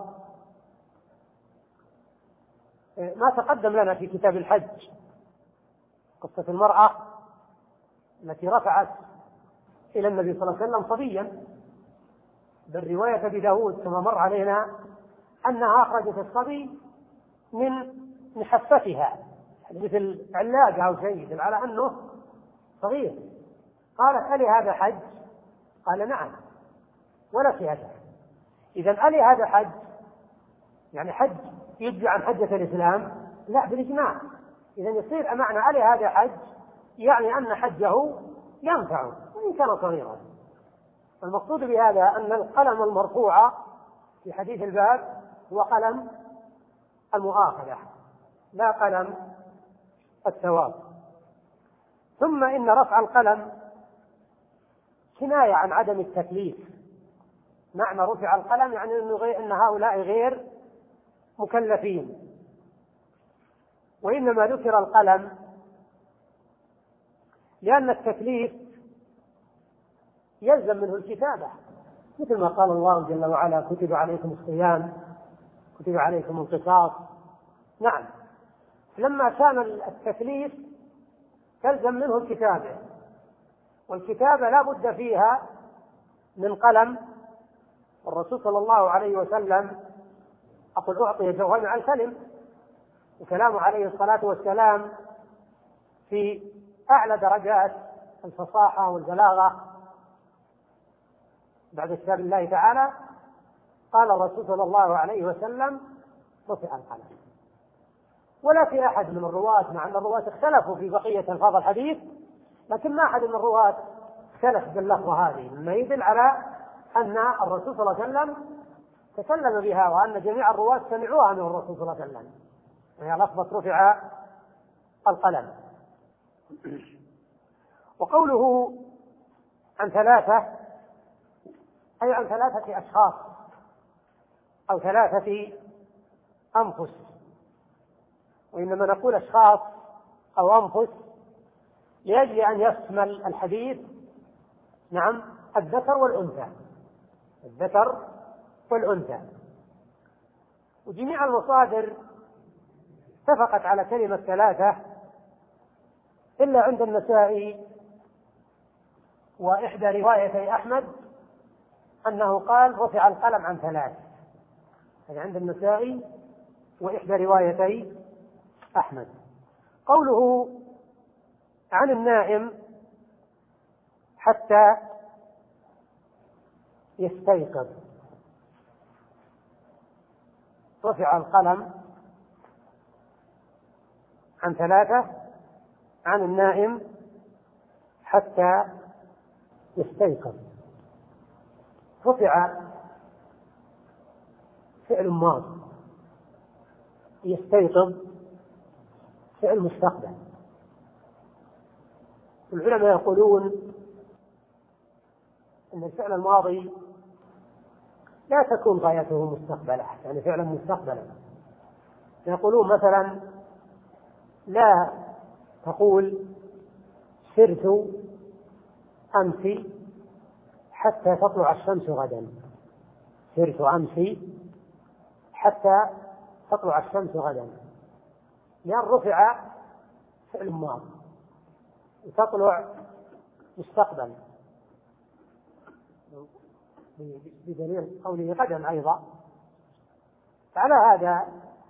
ما تقدم لنا في كتاب الحج، قصة المرأة التي رفعت إلى النبي صلى الله عليه وسلم صبيا، بالرواية أبي داود كما مر علينا أنها أخرجت الصبي من محفتها مثل علاقة أو شيء يدل على أنه صغير. قالت: ألي هذا حج؟ قال: نعم ولك هذا. إذن ألي هذا حج؟ يعني حج يجزي عن حجة الإسلام؟ لا، بالإجماع. إذن يصير معنى ألي هذا حج يعني أن حجه ينفع وإن كان صغيرا. المقصود بهذا أن القلم المرفوع في حديث الباب هو قلم المؤاخذة لا قلم الثواب. ثم إن رفع القلم كناية عن عدم التكليف. معنى رفع القلم يعني أن هؤلاء غير مكلفين، وإنما ذكر القلم لأن التكليف يلزم منه الكتابة، مثل ما قال الله جل وعلا كتب عليكم الصيام كتب عليكم القصاص. نعم، لما كان التكليف تلزم منه الكتابة، والكتابة لا بد فيها من قلم. والرسول صلى الله عليه وسلم أقول أعطي جوامع الكلم، وكلامه عليه الصلاة والسلام في أعلى درجات الفصاحة والبلاغة بعد كتاب الله تعالى. قال الرسول صلى الله عليه وسلم رفع القلم. ولا في أحد من الرواة، مع أن الرواة اختلفوا في بقية ألفاظ الحديث، لكن ما أحد من الرواة اختلف باللفظة هذه، مما يدل على أن الرسول صلى الله عليه وسلم تكلم بها، وأن جميع الرواة سمعوها من الرسول صلى الله عليه وسلم، وهي لفظة رفع القلم. وقوله عن ثلاثة أي عن ثلاثة أشخاص أو ثلاثة أنفس، وإنما نقول أشخاص أو أنفس لأجل أن يشمل الحديث نعم الذكر والأنثى الذكر والأنثى. وجميع المصادر اتفقت على كلمة ثلاثة إلا عند النسائي وإحدى روايتي أحمد أنه قال رفع القلم عن ثلاث، هذا عند النسائي وإحدى روايتي أحمد. قوله عن النائم حتى يستيقظ، رفع القلم عن ثلاثة عن النائم حتى يستيقظ. رفع فعل ماض، يستيقظ فعل مستقبل. العلماء يقولون أن الفعل الماضي لا تكون غايته مستقبلا، يعني فعلا مستقبلا. يقولون مثلا لا تقول سرت أمس حتى تطلع الشمس غدا، سرت أمس حتى تطلع الشمس غدا، لأن رفع فعل ماضي وتطلع مستقبل بدليل قوله غدا أيضا. فعلى هذا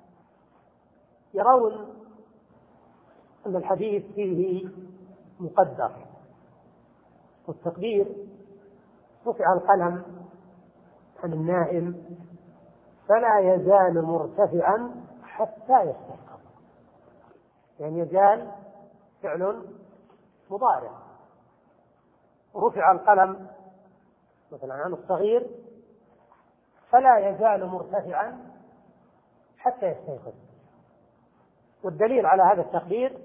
يرون أن الحديث فيه مقدر، والتقدير رفع القلم عن النائم فلا يزال مرتفعا حتى يستيقظ، يعني يزال فعل مضارع. رفع القلم مثلا عن الصغير فلا يزال مرتفعا حتى يستيقظ. والدليل على هذا التقدير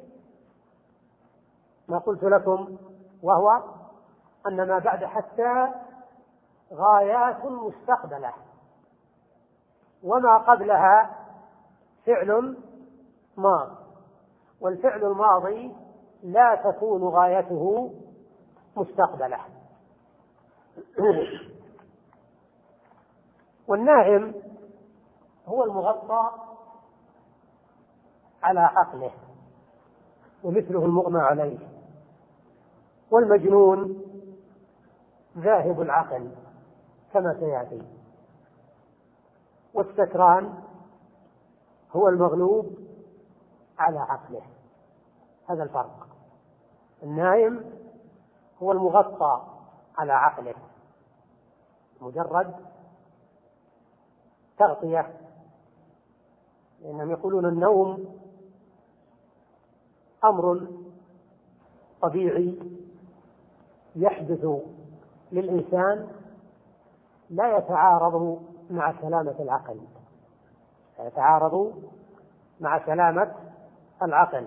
ما قلت لكم، وهو أن ما بعد حتى غايات مستقبلة، وما قبلها فعل ماض، والفعل الماضي لا تكون غايته مستقبلة. والنائم هو المغطى على عقله ومثله المغمى عليه، والمجنون ذاهب العقل كما سيأتي، والسكران هو المغلوب على عقله. هذا الفرق. النائم هو المغطى على عقله، مجرد تغطية، لأنهم يقولون النوم أمر طبيعي يحدث للإنسان لا يتعارض مع سلامة العقل، يتعارض مع سلامة العقل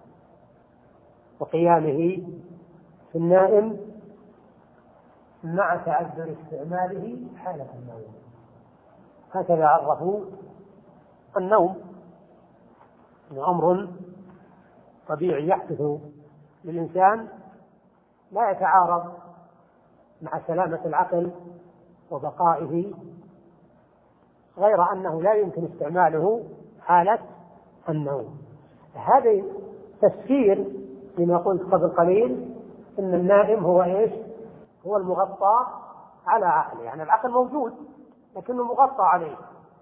وقيامه في النائم مع تعذر استعماله حالة النوم. هكذا عرفوا النوم إنه أمر طبيعي يحدث للإنسان لا يتعارض مع سلامة العقل وبقائه، غير أنه لا يمكن استعماله حالة النوم. هذا تفسير لما قلت قبل قليل إن النائم هو إيش؟ هو المغطى على عقله، يعني العقل موجود لكنه مغطى عليه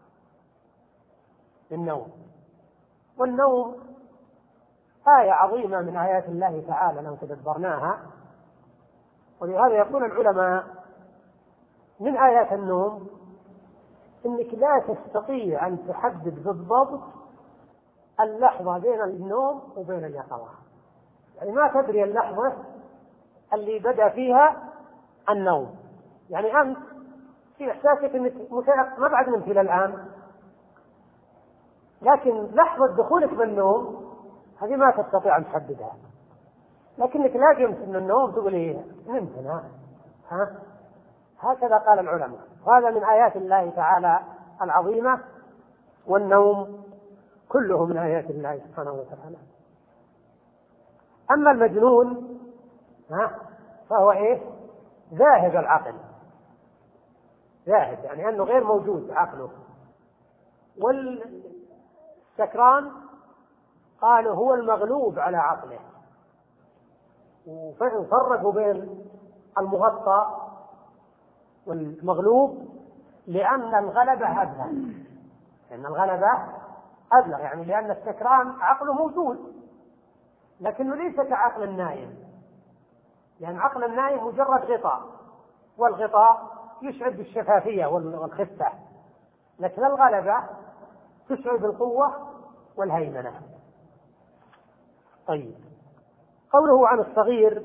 بالنوم. والنوم آية عظيمة من آيات الله تعالى لو تدبرناها، ولهذا يقول العلماء من آيات النوم إنك لا تستطيع أن تحدد بالضبط اللحظة بين النوم وبين اليقظة، يعني ما تدري اللحظة اللي بدأ فيها النوم. يعني أنت في إحساسك أنك ما بعد نمت إلى الآن، لكن لحظة دخولك بالنوم هذه ما تستطيع أن تحددها، لكنك لا قمت من النوم تقول إيه نمت أنا، ها؟ هكذا قال العلماء. هذا من آيات الله تعالى العظيمة، والنوم كله من آيات الله سبحانه وتعالى. أما المجنون ها فهو إيه؟ ذاهب العقل، ذاهب يعني أنه غير موجود عقله. والسكران قالوا هو المغلوب على عقله، وفرقوا بين المغطى والمغلوب لأن الغلبة أبلغ، لأن الغلبة أبلغ يعني لأن السكران عقله موجود لكنه ليس كعقل النائم، لأن عقل النائم مجرد غطاء، والغطاء يشعر بالشفافية والخفة، لكن الغلبة تشعر بالقوة والهيمنة. طيب، قوله عن الصغير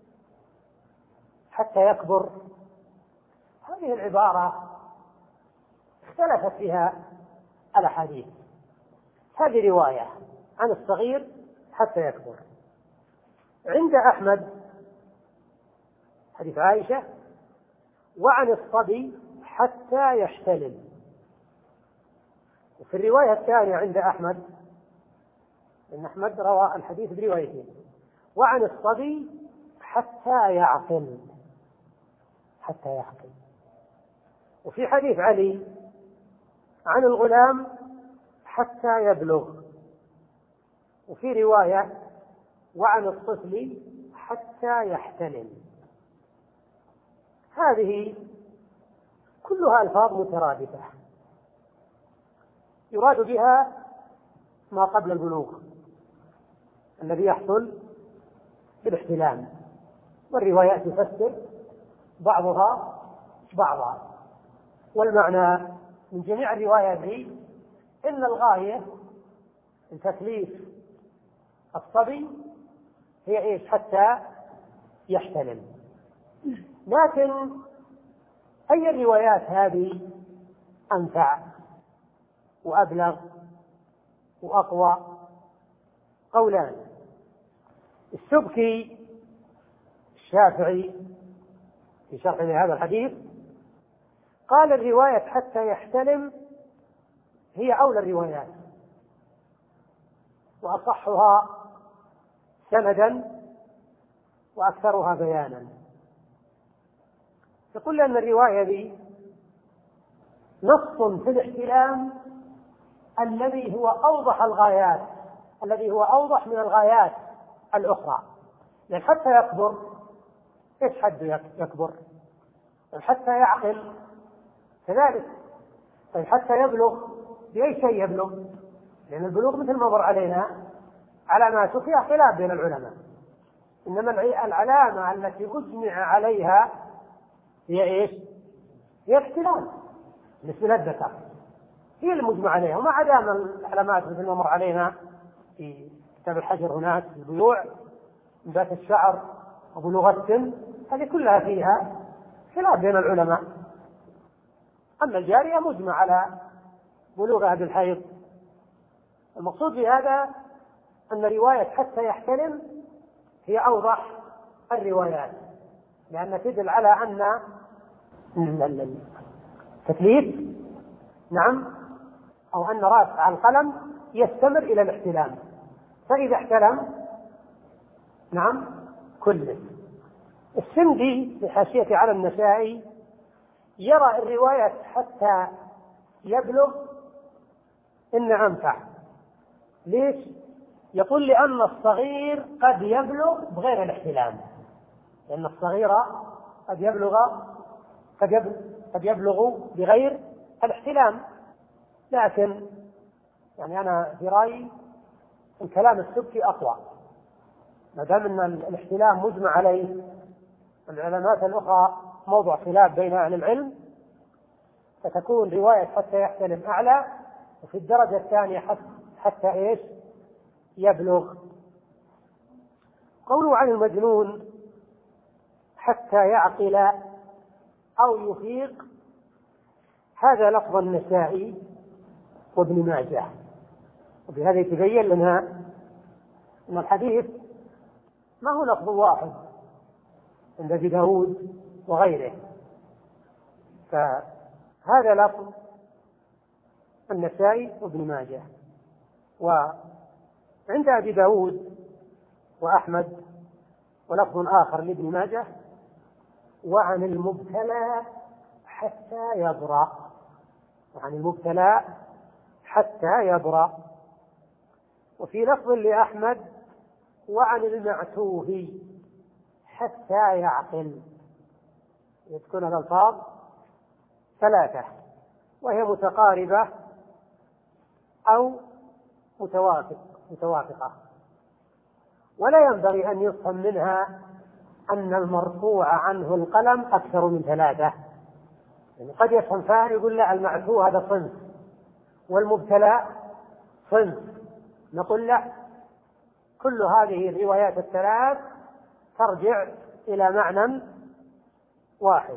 حتى يكبر، هذه العبارة اختلفت فيها الأحاديث. هذه رواية عن الصغير حتى يكبر عند أحمد حديث عائشة، وعن الصبي حتى يحتلم. وفي الرواية الثانية عند أحمد، إن أحمد روى الحديث بروايتين، وعن الصبي حتى يعقل، حتى يعقل. وفي حديث علي عن الغلام حتى يبلغ. وفي رواية وعن الطفل حتى يحتلم. هذه كلها ألفاظ مترادفة يراد بها ما قبل البلوغ الذي يحصل بالاحتلام، والروايات تفسر بعضها بعضا. والمعنى من جميع الروايات دي إن الغاية من تكليف الصبي هي إيش؟ حتى يحتلم. لكن أي الروايات هذه أنفع وأبلغ وأقوى؟ قولان. السبكي الشافعي في شرح لهذا الحديث قال الرواية حتى يحتلم هي أولى الروايات وأصحها سندا وأكثرها بيانا. يقول لأن الرواية دي نص في الاحتلام الذي هو أوضح الغايات، الذي هو أوضح من الغايات الأخرى. لأن حتى يكبر، إيش حد يكبر؟ حتى يعقل كذلك. طيب حتى يبلغ، بأي شيء يبلغ؟ لأن البلوغ مثل ما مر علينا علامات فيها خلاف بين العلماء، إنما العلامة التي أجمع عليها هي إيش؟ هي احتلام مثل الذكر، هي المجمع عليها. وما عدا من العلامات مثل ما مر علينا في كتاب الحجر هناك البيوع، انبات الشعر وبلوغ السن، هذه كلها فيها خلاف بين العلماء. أما الجارية مجمع على بلوغها بالحيض. المقصود بهذا أن رواية حتى يحتلم هي أوضح الروايات، لأن تدل على أن التكليف نعم أو أن رافع القلم يستمر إلى الاحتلام، فإذا احتلم نعم كلف. السندي في حاشية على النسائي يرى الرواية حتى يبلغ إن أنفع. ليش؟ يقول لأن الصغير قد يبلغ بغير الاحتلام، لأن الصغير قد يبلغ قد قد يبلغ بغير الاحتلام. لكن يعني أنا في رأيي الكلام السبكي أقوى، ما دام أن الاحتلام مجمع عليه. العلامات الأخرى موضوع خلاف بين أهل العلم، فتكون رواية حتى يحتلم أعلى، وفي الدرجة الثانية حتى, حتى إيش يبلغ. قوله عن المجنون حتى يعقل أو يفيق، هذا لفظ النسائي وابن ماجه، وبهذا يتبين لنا أن الحديث ما هو لفظ واحد عند أبي داود وغيره، فهذا لفظ النسائي وابن ماجه. وعند أبي داود وأحمد ولفظ آخر لابن ماجه: وعن المبتلى حتى يبرأ، وعن المبتلى حتى يبرأ. وفي لفظ لأحمد: وعن المعتوه حتى يعقل. تكون الألفاظ ثلاثة وهي متقاربة أو متوافق متوافقة، ولا ينبغي أن يفهم منها أن المرفوع عنه القلم أكثر من ثلاثة. يعني قد يفهم فاهم يقول لا، المعتوه هذا صنف والمبتلى صنف، نقول لا، كل هذه الروايات الثلاث ترجع إلى معنى واحد.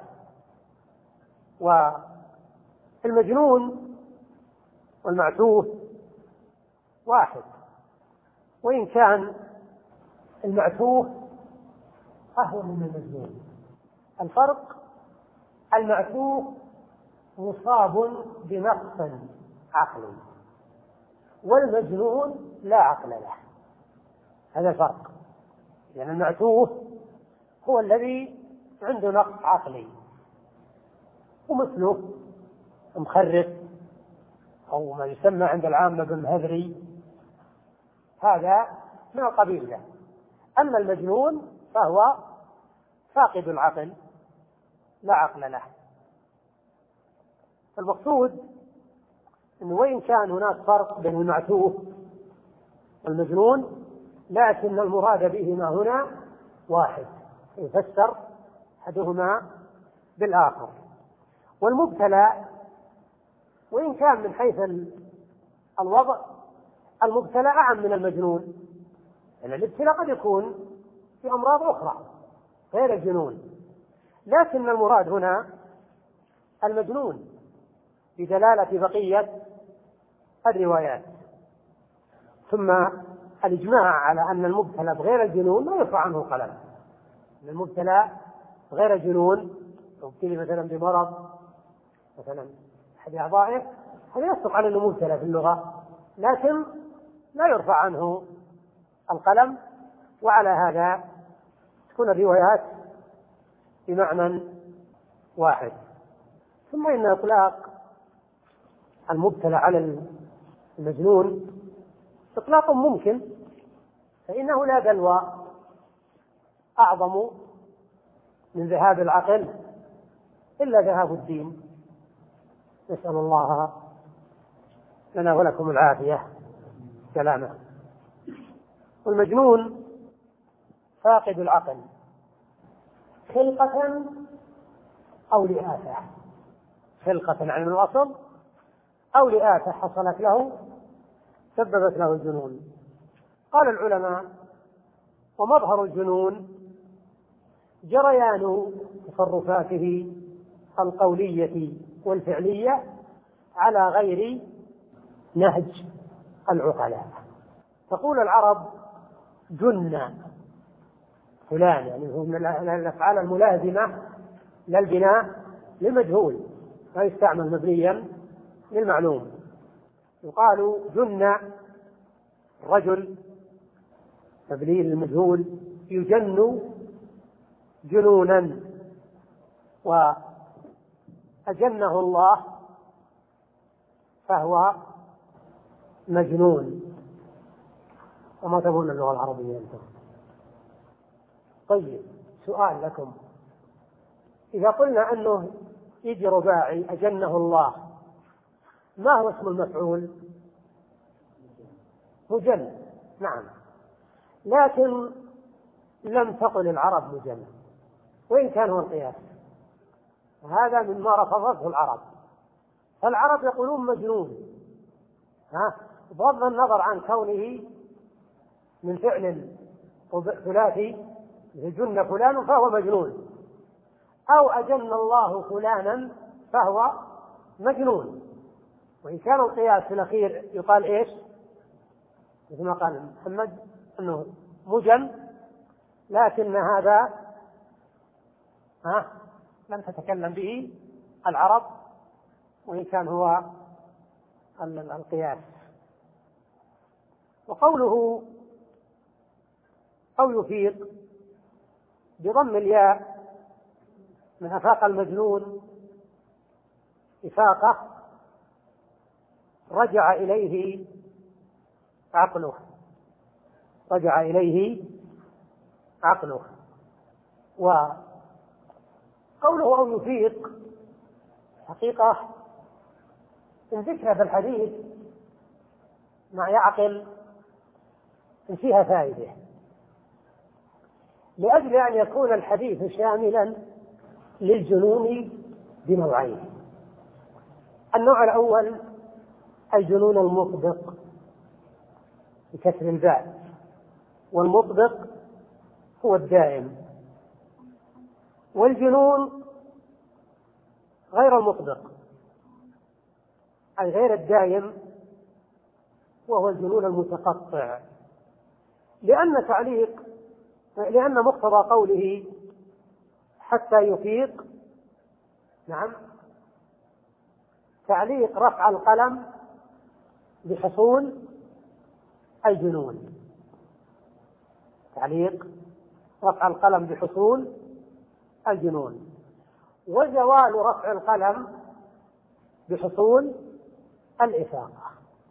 والمجنون والمعتوه واحد، وإن كان المعتوه أهون من المجنون. الفرق: المعتوه مصاب بنقص عقلي، والمجنون لا عقل له. هذا الفرق. يعني المعتوه هو الذي عنده نقص عقلي، ومثله مخرف أو ما يسمى عند العامة بالمهذري، هذا من القبيل ده. أما المجنون فهو فاقد العقل لا عقل له. المقصود أنه وإن كان هناك فرق بين المعتوه والمجنون، لكن المراد بهما هنا واحد، يفسر أحدهما بالآخر. والمبتلى وإن كان من حيث الوضع المبتلى أعم من المجنون، لأن الابتلاء قد يكون في أمراض أخرى غير الجنون، لكن المراد هنا المجنون بدلالة بقية الروايات. ثم الإجماع على أن المبتلى بغير الجنون لا يرفع عنه القلم. المبتلى بغير الجنون يبتلي مثلا بمرض مثلا أحد أعضائه، هذا يصدق على أنه مبتلى في اللغة، لكن لا يرفع عنه القلم. وعلى هذا تكون الروايات بمعنى واحد. ثم إن إطلاق المبتلى على المجنون إطلاق ممكن، فإنه لا بلوى أعظم من ذهاب العقل إلا ذهاب الدين. نسأل الله لنا ولكم العافية سلامة. والمجنون فاقد العقل خلقة أو لآفة، خلقة عن الأصل أو لآفة حصلت له سببت له الجنون. قال العلماء: ومظهر الجنون جريان تصرفاته القولية والفعلية على غير نهج العقلاء. تقول العرب جن فلان، يعني هو من الأفعال الملازمة للبناء لمجهول، لا يستعمل مبنيا للمعلوم. يقال جن رجل مبني للمجهول، يجن جنونا، وأجنه الله فهو مجنون. وما تقول اللغة العربية أنتم؟ طيب سؤال لكم، إذا قلنا أنه يجي رباعي أجنه الله، ما هو اسم المفعول؟ مجن، نعم، لكن لم تقل العرب مجن وإن كان هو القياس، هذا مما رفضته العرب. فالعرب يقولون مجنون، ها، بغض النظر عن كونه من فعل ثلاثي، جن فلان فهو مجنون، أو أجن الله فلانا فهو مجنون. وإن كان القياس في الأخير يقال إيش؟ مثل ما قال محمد أنه مجن، لكن هذا ها لم تتكلم به العرب وإن كان هو القياس. وقوله أو يفيق بضم الياء من أفاق المجنون إفاقة رجع إليه عقله، رجع إليه عقله. وقوله أو يفيق حقيقة إن ذكر في الحديث مع يعقل إن فيها فائدة، لأجل أن يكون الحديث شاملا للجنون بنوعين. النوع الأول الجنون المطبق بكسر الباء، والمطبق هو الدائم، والجنون غير المطبق أي غير الدائم وهو الجنون المتقطع، لأن تعليق لأن مقتضى قوله حتى يفيق، نعم، تعليق رفع القلم بحصول الجنون، تعليق رفع القلم بحصول الجنون، وزوال رفع القلم بحصول الإفاقة.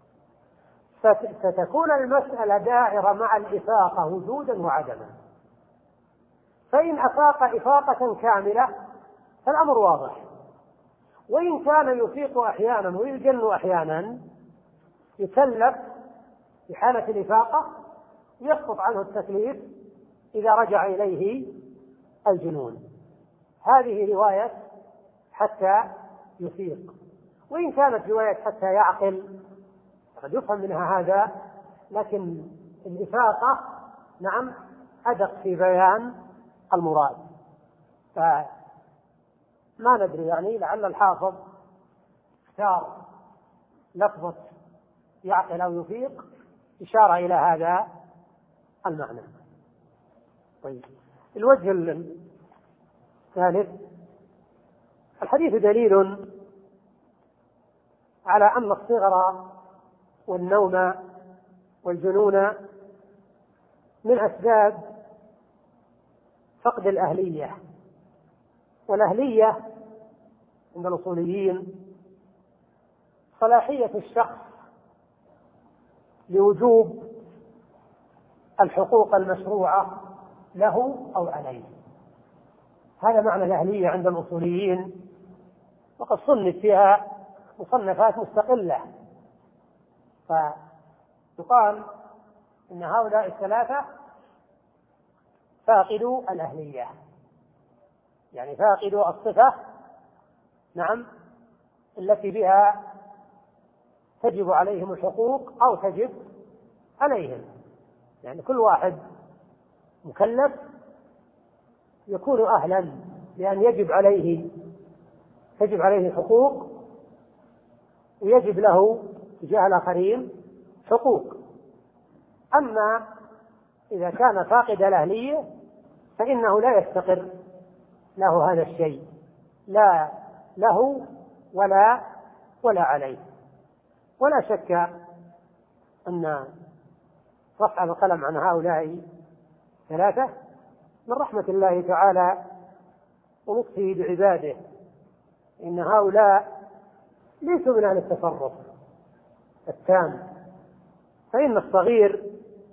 ستكون المسألة دائرة مع الإفاقة وجودا وعدما، فإن أفاق إفاقة كاملة فالأمر واضح، وإن كان يفيق أحيانا ويجن أحيانا يكلف في حالة الإفاقة يسقط عنه التكليف إذا رجع إليه الجنون. هذه رواية حتى يفيق. وإن كانت رواية حتى يعقل قد يفهم منها هذا، لكن الإفاقة نعم أدق في بيان المراد. فما ندري يعني لعل الحافظ اختار لفظة يعقل أو يفيق إشارة إلى هذا المعنى. طيب الوجه الثالث الحديث دليل على أن الصغر والنوم والجنون من أسباب فقد الأهلية. والأهلية عند الأصوليين صلاحية الشخص لوجوب الحقوق المشروعة له أو عليه. هذا معنى الأهلية عند الأصوليين، وقد صنف فيها مصنفات مستقلة. فيقال إن هؤلاء الثلاثة فاقدوا الأهلية، يعني فاقدوا الصفة نعم التي بها تجب عليهم الحقوق أو تجب عليهم. يعني كل واحد مكلف يكون أهلا لأن يجب عليه تجب عليه حقوق، ويجب له تجاه الآخرين حقوق. أما إذا كان فاقد الأهلية فإنه لا يستقر له هذا الشيء، لا له ولا ولا عليه. ولا شك أن رفع القلم عن هؤلاء ثلاثة من رحمة الله تعالى ولطفه بعباده، إن هؤلاء ليسوا من أهل التصرف التام، فإن الصغير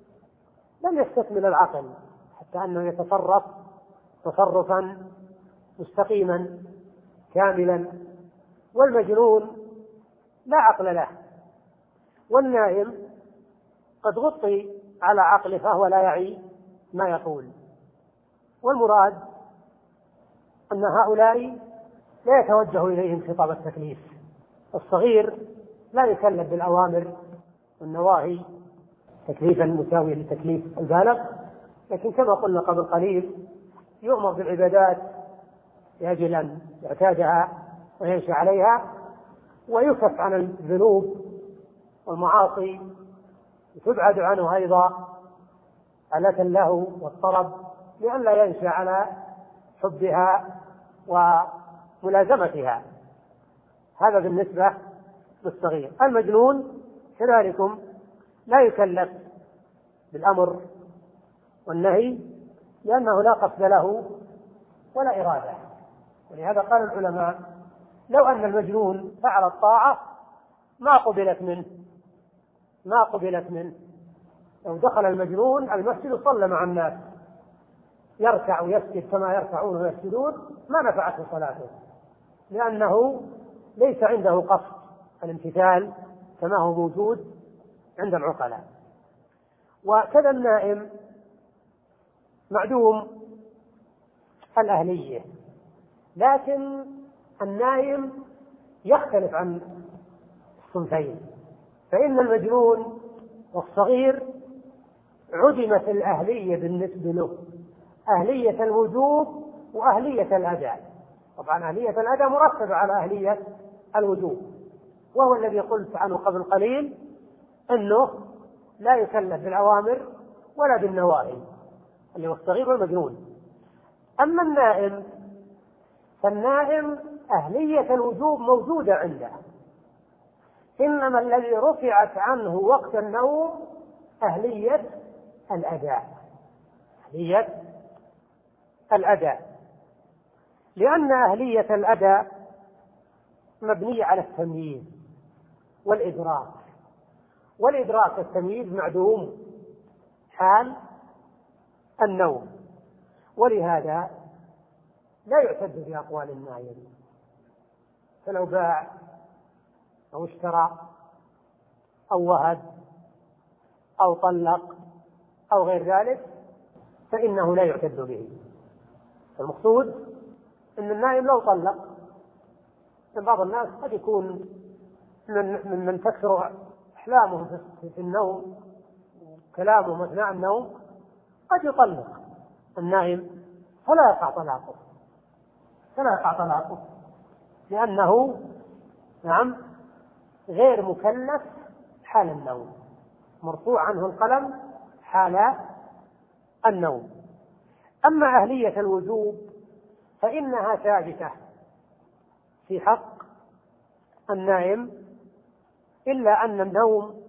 لم يستكمل العقل حتى أنه يتصرف تصرفا مستقيما كاملا، والمجنون لا عقل له، والنائم قد غطي على عقله فهو لا يعي ما يقول. والمراد أن هؤلاء لا يتوجه إليهم خطاب التكليف. الصغير لا يكلف بالأوامر والنواهي تكليفا مساويا لتكليف البالغ، لكن كما قلنا قبل قليل يؤمر بالعبادات لأجل أن يعتادها وينشأ عليها، ويكف عن الذنوب والمعاصي وتبعد عنه أيضا آلة له والطرب لئلا ينشأ على حبها وملازمتها. هذا بالنسبة للصغير. المجنون كذلك لا يكلف بالأمر والنهي لأنه لا قصد له ولا إرادة. ولهذا قال العلماء لو أن المجنون فعل الطاعة ما قبلت منه ما قبلت منه لو دخل المجنون المسجد صلى مع الناس يركع ويسجد كما يركعون ويسجدون ما نفعته صلاته، لأنه ليس عنده قصد الامتثال كما هو موجود عند العقلاء. وكذا النائم معدوم الأهلية، لكن النائم يختلف عن الصنفين، فإن المجنون والصغير عدمت الأهلية بالنسبة له، أهلية الوجوب وأهلية الأداء. طبعا أهلية الأداء مرتبة على أهلية الوجوب، وهو الذي قلت عنه قبل قليل أنه لا يكلف بالأوامر ولا بالنواهي اللي هو الصغير والمجنون. أما النائم فالنائم أهلية الوجوب موجودة عنده، إنما الذي رفعت عنه وقت النوم أهلية الأداء أهلية الأداء لأن أهلية الأداء مبنية على التمييز والإدراك، والإدراك والتمييز معدوم حال النوم، ولهذا لا يعتد بأقوال النائم. فلو باع أو اشترى أو وهب أو طلق أو غير ذلك فإنه لا يعتد به. المقصود أن النائم لو طلق، من بعض الناس قد يكون من من تكثر أحلامهم في النوم وكلامهم أثناء النوم قد يطلق النائم فلا يقع طلاقه فلا يقع طلاقه لأنه نعم غير مكلف حال النوم، مرفوع عنه القلم حال النوم. أما أهلية الوجوب فإنها ثابتة في حق النائم، إلا أن النوم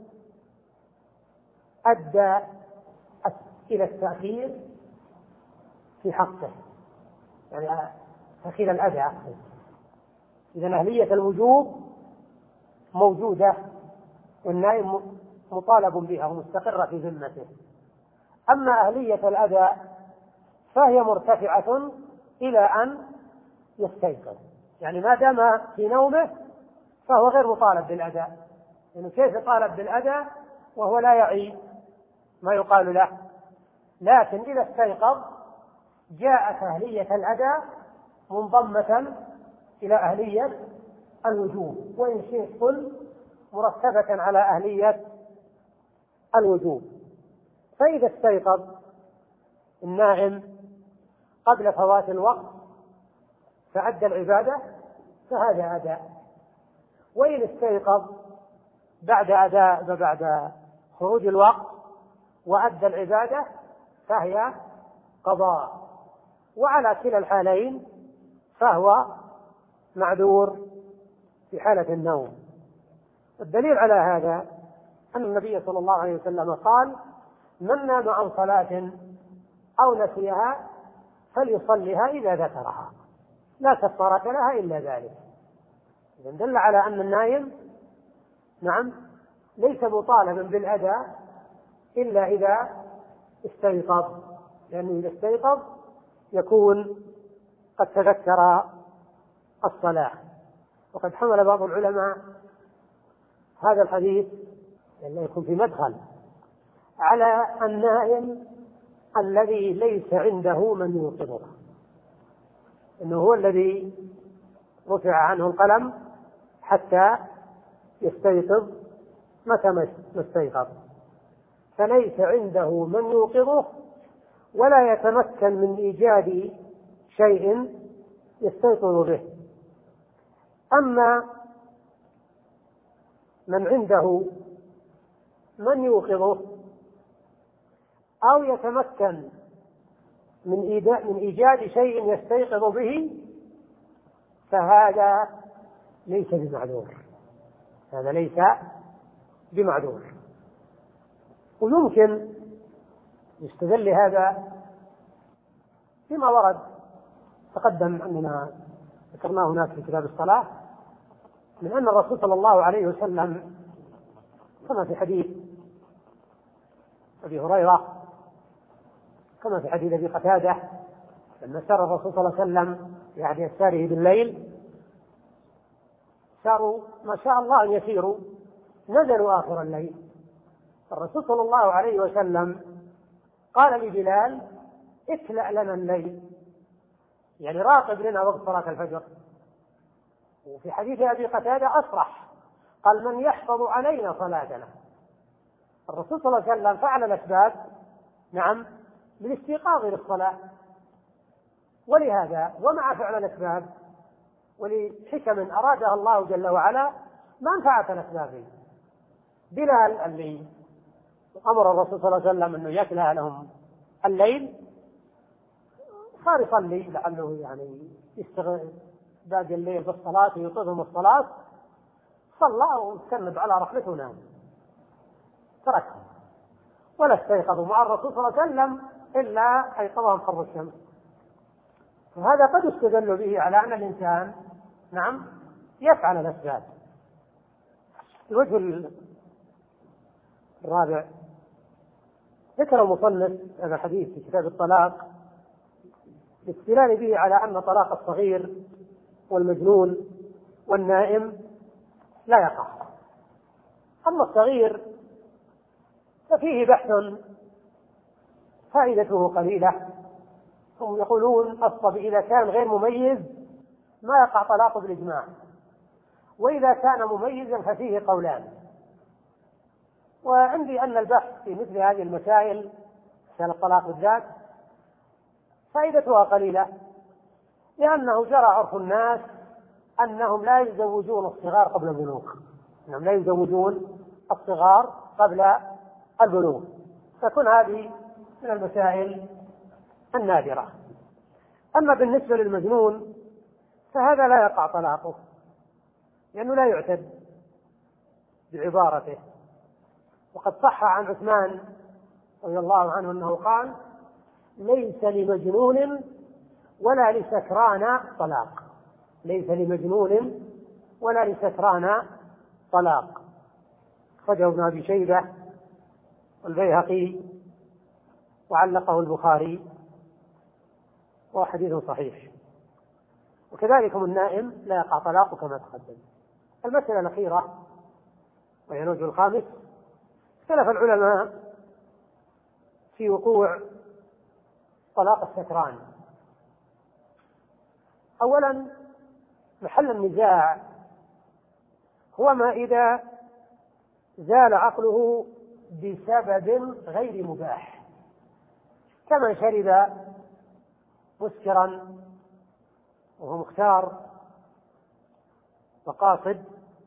أدى إلى التأخير في حقه، يعني تأخير الأداء. إذن أهلية الوجوب موجودة والنائم مطالب بها ومستقرة في ذمته. أما أهلية الأداء فهي مرتفعة إلى أن يستيقظ، يعني ما دام في نومه فهو غير مطالب بالأداء، يعني كيف يطالب بالأداء وهو لا يعي ما يقال له؟ لكن إذا استيقظ جاءت أهلية الأداء منضمة إلى أهلية الوجوب، وإن شئت قل مرتبة على أهلية الوجوب. فإذا استيقظ النائم قبل فوات الوقت فأدى العبادة فهذا أداء، وإن استيقظ بعد أداء بعد خروج الوقت وأدى العبادة فهي قضاء، وعلى كلا الحالين فهو معذور في حالة النوم. الدليل على هذا أن النبي صلى الله عليه وسلم قال: من نام عن صلاة أو نسيها فليصلها إذا ذكرها، لا كفارة لها إلا ذلك. إذن دل على أن النائم نعم ليس مطالبا بالأداء إلا إذا استيقظ، لأنه إذا استيقظ يكون قد تذكر الصلاة. وقد حمل بعض العلماء هذا الحديث لأنه يكون في مدخل على النائم الذي ليس عنده من يوقظه، إنه هو الذي رفع عنه القلم حتى يستيقظ متى ما استيقظ، فليس عنده من يوقظه ولا يتمكن من إيجاد شيء يستيقظ به. أما من عنده من يوقظه أو يتمكن من إيجاد شيء يستيقظ به فهذا ليس بمعذور، هذا ليس بمعذور. ويمكن يستدل هذا فيما ورد تقدم أننا ذكرناه هناك في كتاب الصلاة، من أن الرسول صلى الله عليه وسلم كما في حديث أبي هريرة كما في حديث أبي قتادة لما سار الرسول صلى الله عليه وسلم في أحد أسفاره بالليل، ساروا ما شاء الله أن يسيروا، نزلوا آخر الليل، الرسول صلى الله عليه وسلم قال لبلال: اكلأ لنا الليل، يعني راقب لنا وقت صلاة الفجر. وفي حديث أبي قتادة أصرح، قال: من يحفظ علينا صلاتنا. الرسول صلى الله عليه وسلم فعل الأسباب نعم للاستيقاظ للصلاة، ولهذا ومع فعل الأسباب ولحكم أرادها الله جل وعلا ما انفعت الأسباب. بلال اللي أمر الرسول صلى الله عليه وسلم أنه يكلأ لهم الليل صار يصلي لعله يعني يستغل باقي الليل بالصلاة ويطيلهم الصلاة، صلى واستند على رحلته ونام، تركهم ولا استيقظوا مع الرسول صلى الله عليه وسلم إلا أيقظهم حر الشمس. وهذا قد استدل به على أن الإنسان نعم يفعل الأسباب. الوجه الرابع ذكر المصنف هذا الحديث في كتاب الطلاق الاستدلال به على أن طلاق الصغير والمجنون والنائم لا يقع. أما الصغير ففيه بحث فائدته قليلة، هم يقولون الصبي إذا كان غير مميز ما يقع طلاقه بالإجماع، وإذا كان مميزا ففيه قولان. وعندي أن البحث في مثل هذه المسائل مسائل الطلاق بالذات فائدتها قليلة، لأنه جرى عرف الناس أنهم لا يزوجون الصغار قبل البلوغ، أنهم لا يزوجون الصغار قبل البلوغ، تكون هذه من المسائل النادرة. أما بالنسبة للمجنون فهذا لا يقع طلاقه لأنه لا يعتد بعبارته. وقد صح عن عثمان رضي الله عنه أنه قال: ليس لمجنون ولا لسكران طلاق، ليس لمجنون ولا لسكران طلاق. أخرجه ابن أبي شيبة والبيهقي وعلقه البخاري وحديث صحيح. وكذلك النائم لا يقع طلاقه كما تقدم. المسألة الأخيرة وهي الوجه الخامس، اختلف العلماء في وقوع طلاق السكران. أولا محل النزاع هو ما إذا زال عقله بسبب غير مباح، كما شرب مسكرا وهو مختار وقاصد،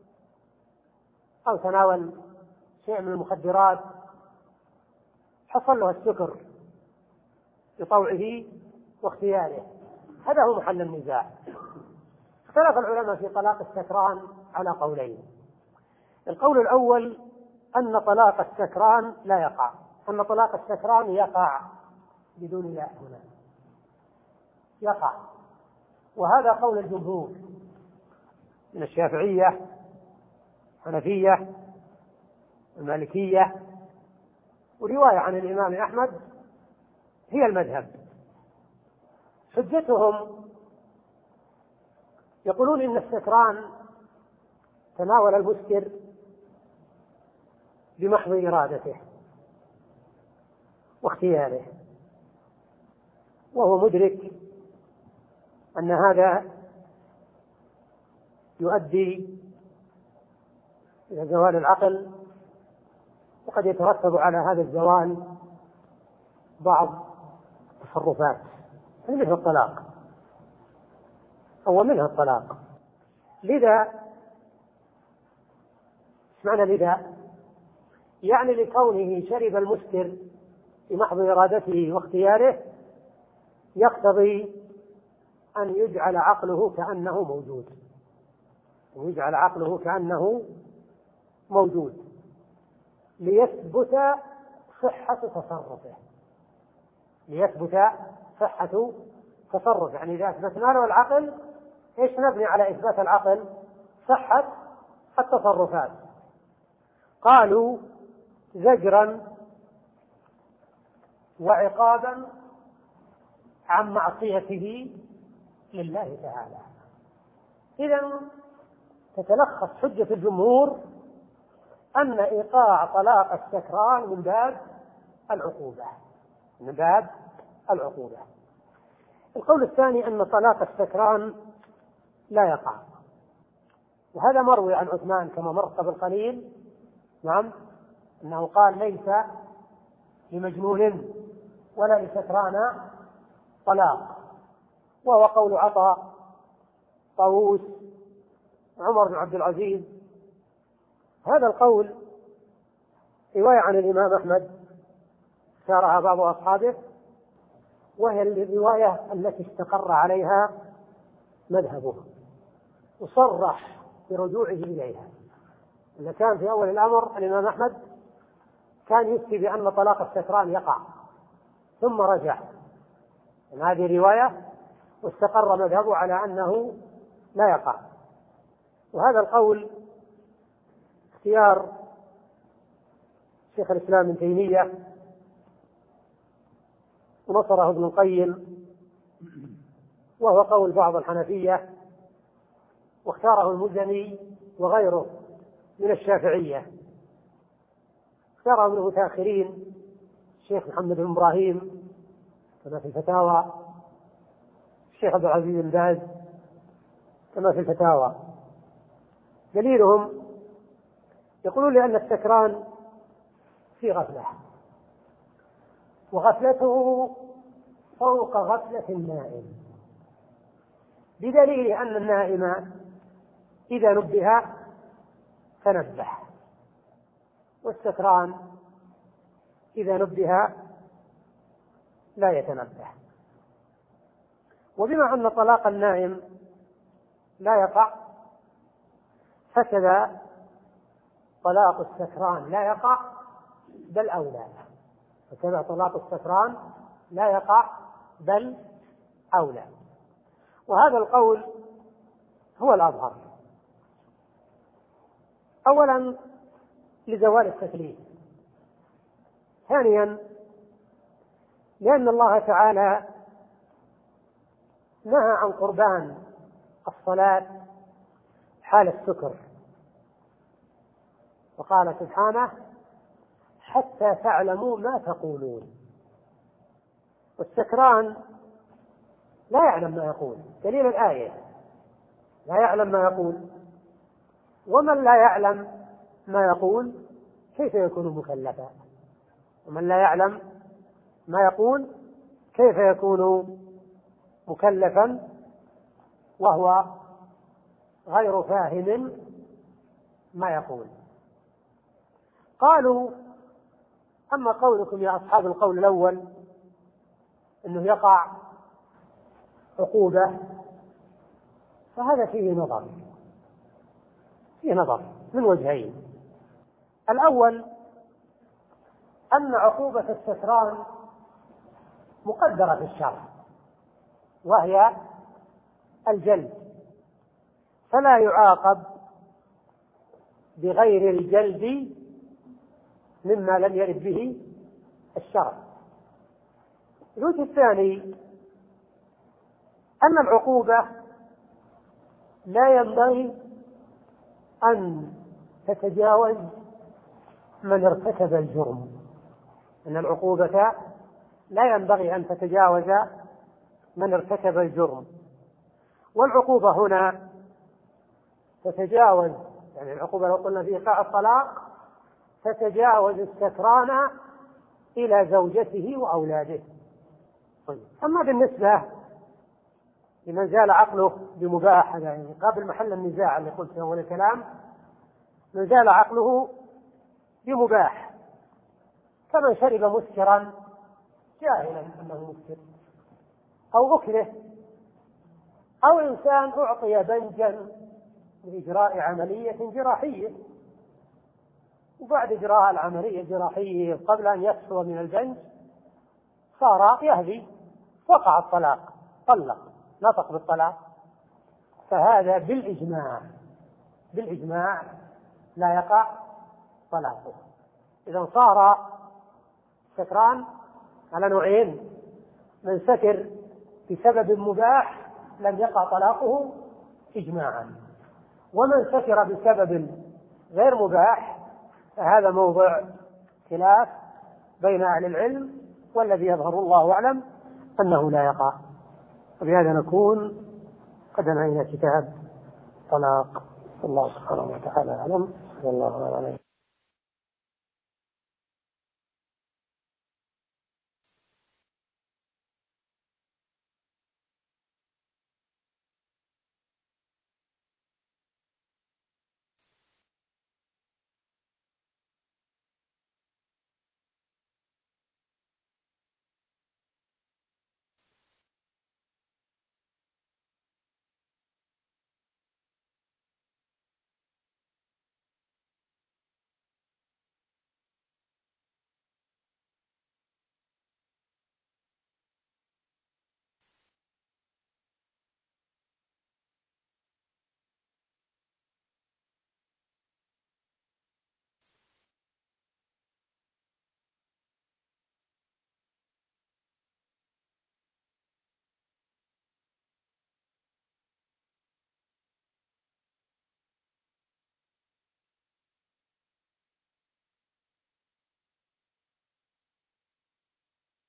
أو تناول شيء من المخدرات حصل له السكر بطوعه واختياره، هذا هو محل النزاع. اختلف العلماء في طلاق السكران على قولين. القول الأول أن طلاق السكران لا يقع، أن طلاق السكران يقع بدون لا هنا يقع، وهذا قول الجمهور من الشافعية الحنفية المالكية، ورواية عن الإمام أحمد هي المذهب. حجتهم يقولون إن السكران تناول المسكر بمحض إرادته واختياره، وهو مدرك أن هذا يؤدي إلى زوال العقل، وقد يترتب على هذا الزوال بعض التصرفات مثل الطلاق أو منها الطلاق. لذا معنى لذا يعني لكونه شرب المسكر بمحض إرادته واختياره يقتضي أن يجعل عقله كأنه موجود، ويجعل عقله كأنه موجود ليثبت صحة تصرفه، ليثبت صحة تصرفه. يعني إذا أثبتنا له العقل، إيش نبني على إثبات العقل؟ صحة التصرفات. قالوا زجرا وعقابا عن معصيته لله تعالى. إذن تتلخص حجة الجمهور أن إيقاع طلاق السكران من باب العقوبة، من باب العقوبة. القول الثاني أن طلاق السكران لا يقع، وهذا مروي عن عثمان كما مر قبل قليل، نعم، أنه قال ليس لمجنون ولا لسكران طلاق، وهو قول عطاء طاووس عمر بن عبد العزيز. هذا القول رواية عن الإمام أحمد سارها بعض أصحابه، وهي الرواية التي استقر عليها مذهبه وصرح برجوعه إليها. إذا كان في أول الأمر الإمام أحمد كان يفتي بأن طلاق السكران يقع، ثم رجع من هذه الرواية واستقر مذهبه على أنه لا يقع. وهذا القول اختيار شيخ الإسلام ابن تيمية ونصره ابن القيم، وهو قول بعض الحنفية، واختاره المزني وغيره من الشافعية. اختاره من المتأخرين الشيخ محمد بن إبراهيم كما في الفتاوى، الشيخ عبد العزيز بن باز كما في الفتاوى. دليلهم يقولون لأن السكران في غفلة، وغفلته فوق غفلة النائم، بدليل أن النائم إذا نبه تنبه، والسكران إذا نبه لا يتنبه. وبما أن طلاق النائم لا يقع، فكذا طلاق السكران لا يقع بل أولى، فكذا طلاق السكران لا يقع بل أولى. وهذا القول هو الأظهر، أولا لزوال التكليف، ثانيا لأن الله تعالى نهى عن قربان الصلاة حال السكر، وقال سبحانه حتى تعلموا ما تقولون. والسكران لا يعلم ما يقول، دليل الآية لا يعلم ما يقول، ومن لا يعلم ما يقول كيف يكون مكلفا؟ ومن لا يعلم ما يقول كيف يكون مكلفا وهو غير فاهم ما يقول. قالوا: أما قولكم يا أصحاب القول الأول أنه يقع عقوبة، فهذا فيه نظر فيه نظر من وجهين. الأول أن عقوبة السكران مقدرة في الشرع، وهي الجلد، فلا يعاقب بغير الجلد مما لم يرد به الشرع. الوجه الثاني أن العقوبة لا ينبغي أن تتجاوز من ارتكب الجرم، أن العقوبة لا ينبغي أن تتجاوز من ارتكب الجرم. والعقوبة هنا تتجاوز، يعني العقوبة لو قلنا في إيقاع الطلاق تتجاوز السكران إلى زوجته وأولاده. أما بالنسبة لمن زال عقله بمباح، يعني قابل محل النزاع اللي قلت في أول الكلام، من زال عقله بمباح كمن شرب مسكرا جاهلا أنه مسكر، أو أكره، أو إنسان أعطي بنجا لإجراء عملية جراحية، وبعد إجراء العملية الجراحية قبل أن يكسر من البنج صار يهدي، وقع الطلاق، طلق، نطق بالطلاق، فهذا بالإجماع بالإجماع لا يقع طلاقه. إذا صار سكران على نوعين: من سكر بسبب مباح لم يقع طلاقه إجماعا، ومن سكر بسبب غير مباح فهذا موضع خلاف بين أهل العلم، والذي يظهر الله أعلم أنه لا يقع. وبهذا نكون قد انهينا كتاب طلاق. الله سبحانه وتعالى أعلم. والله أعلم.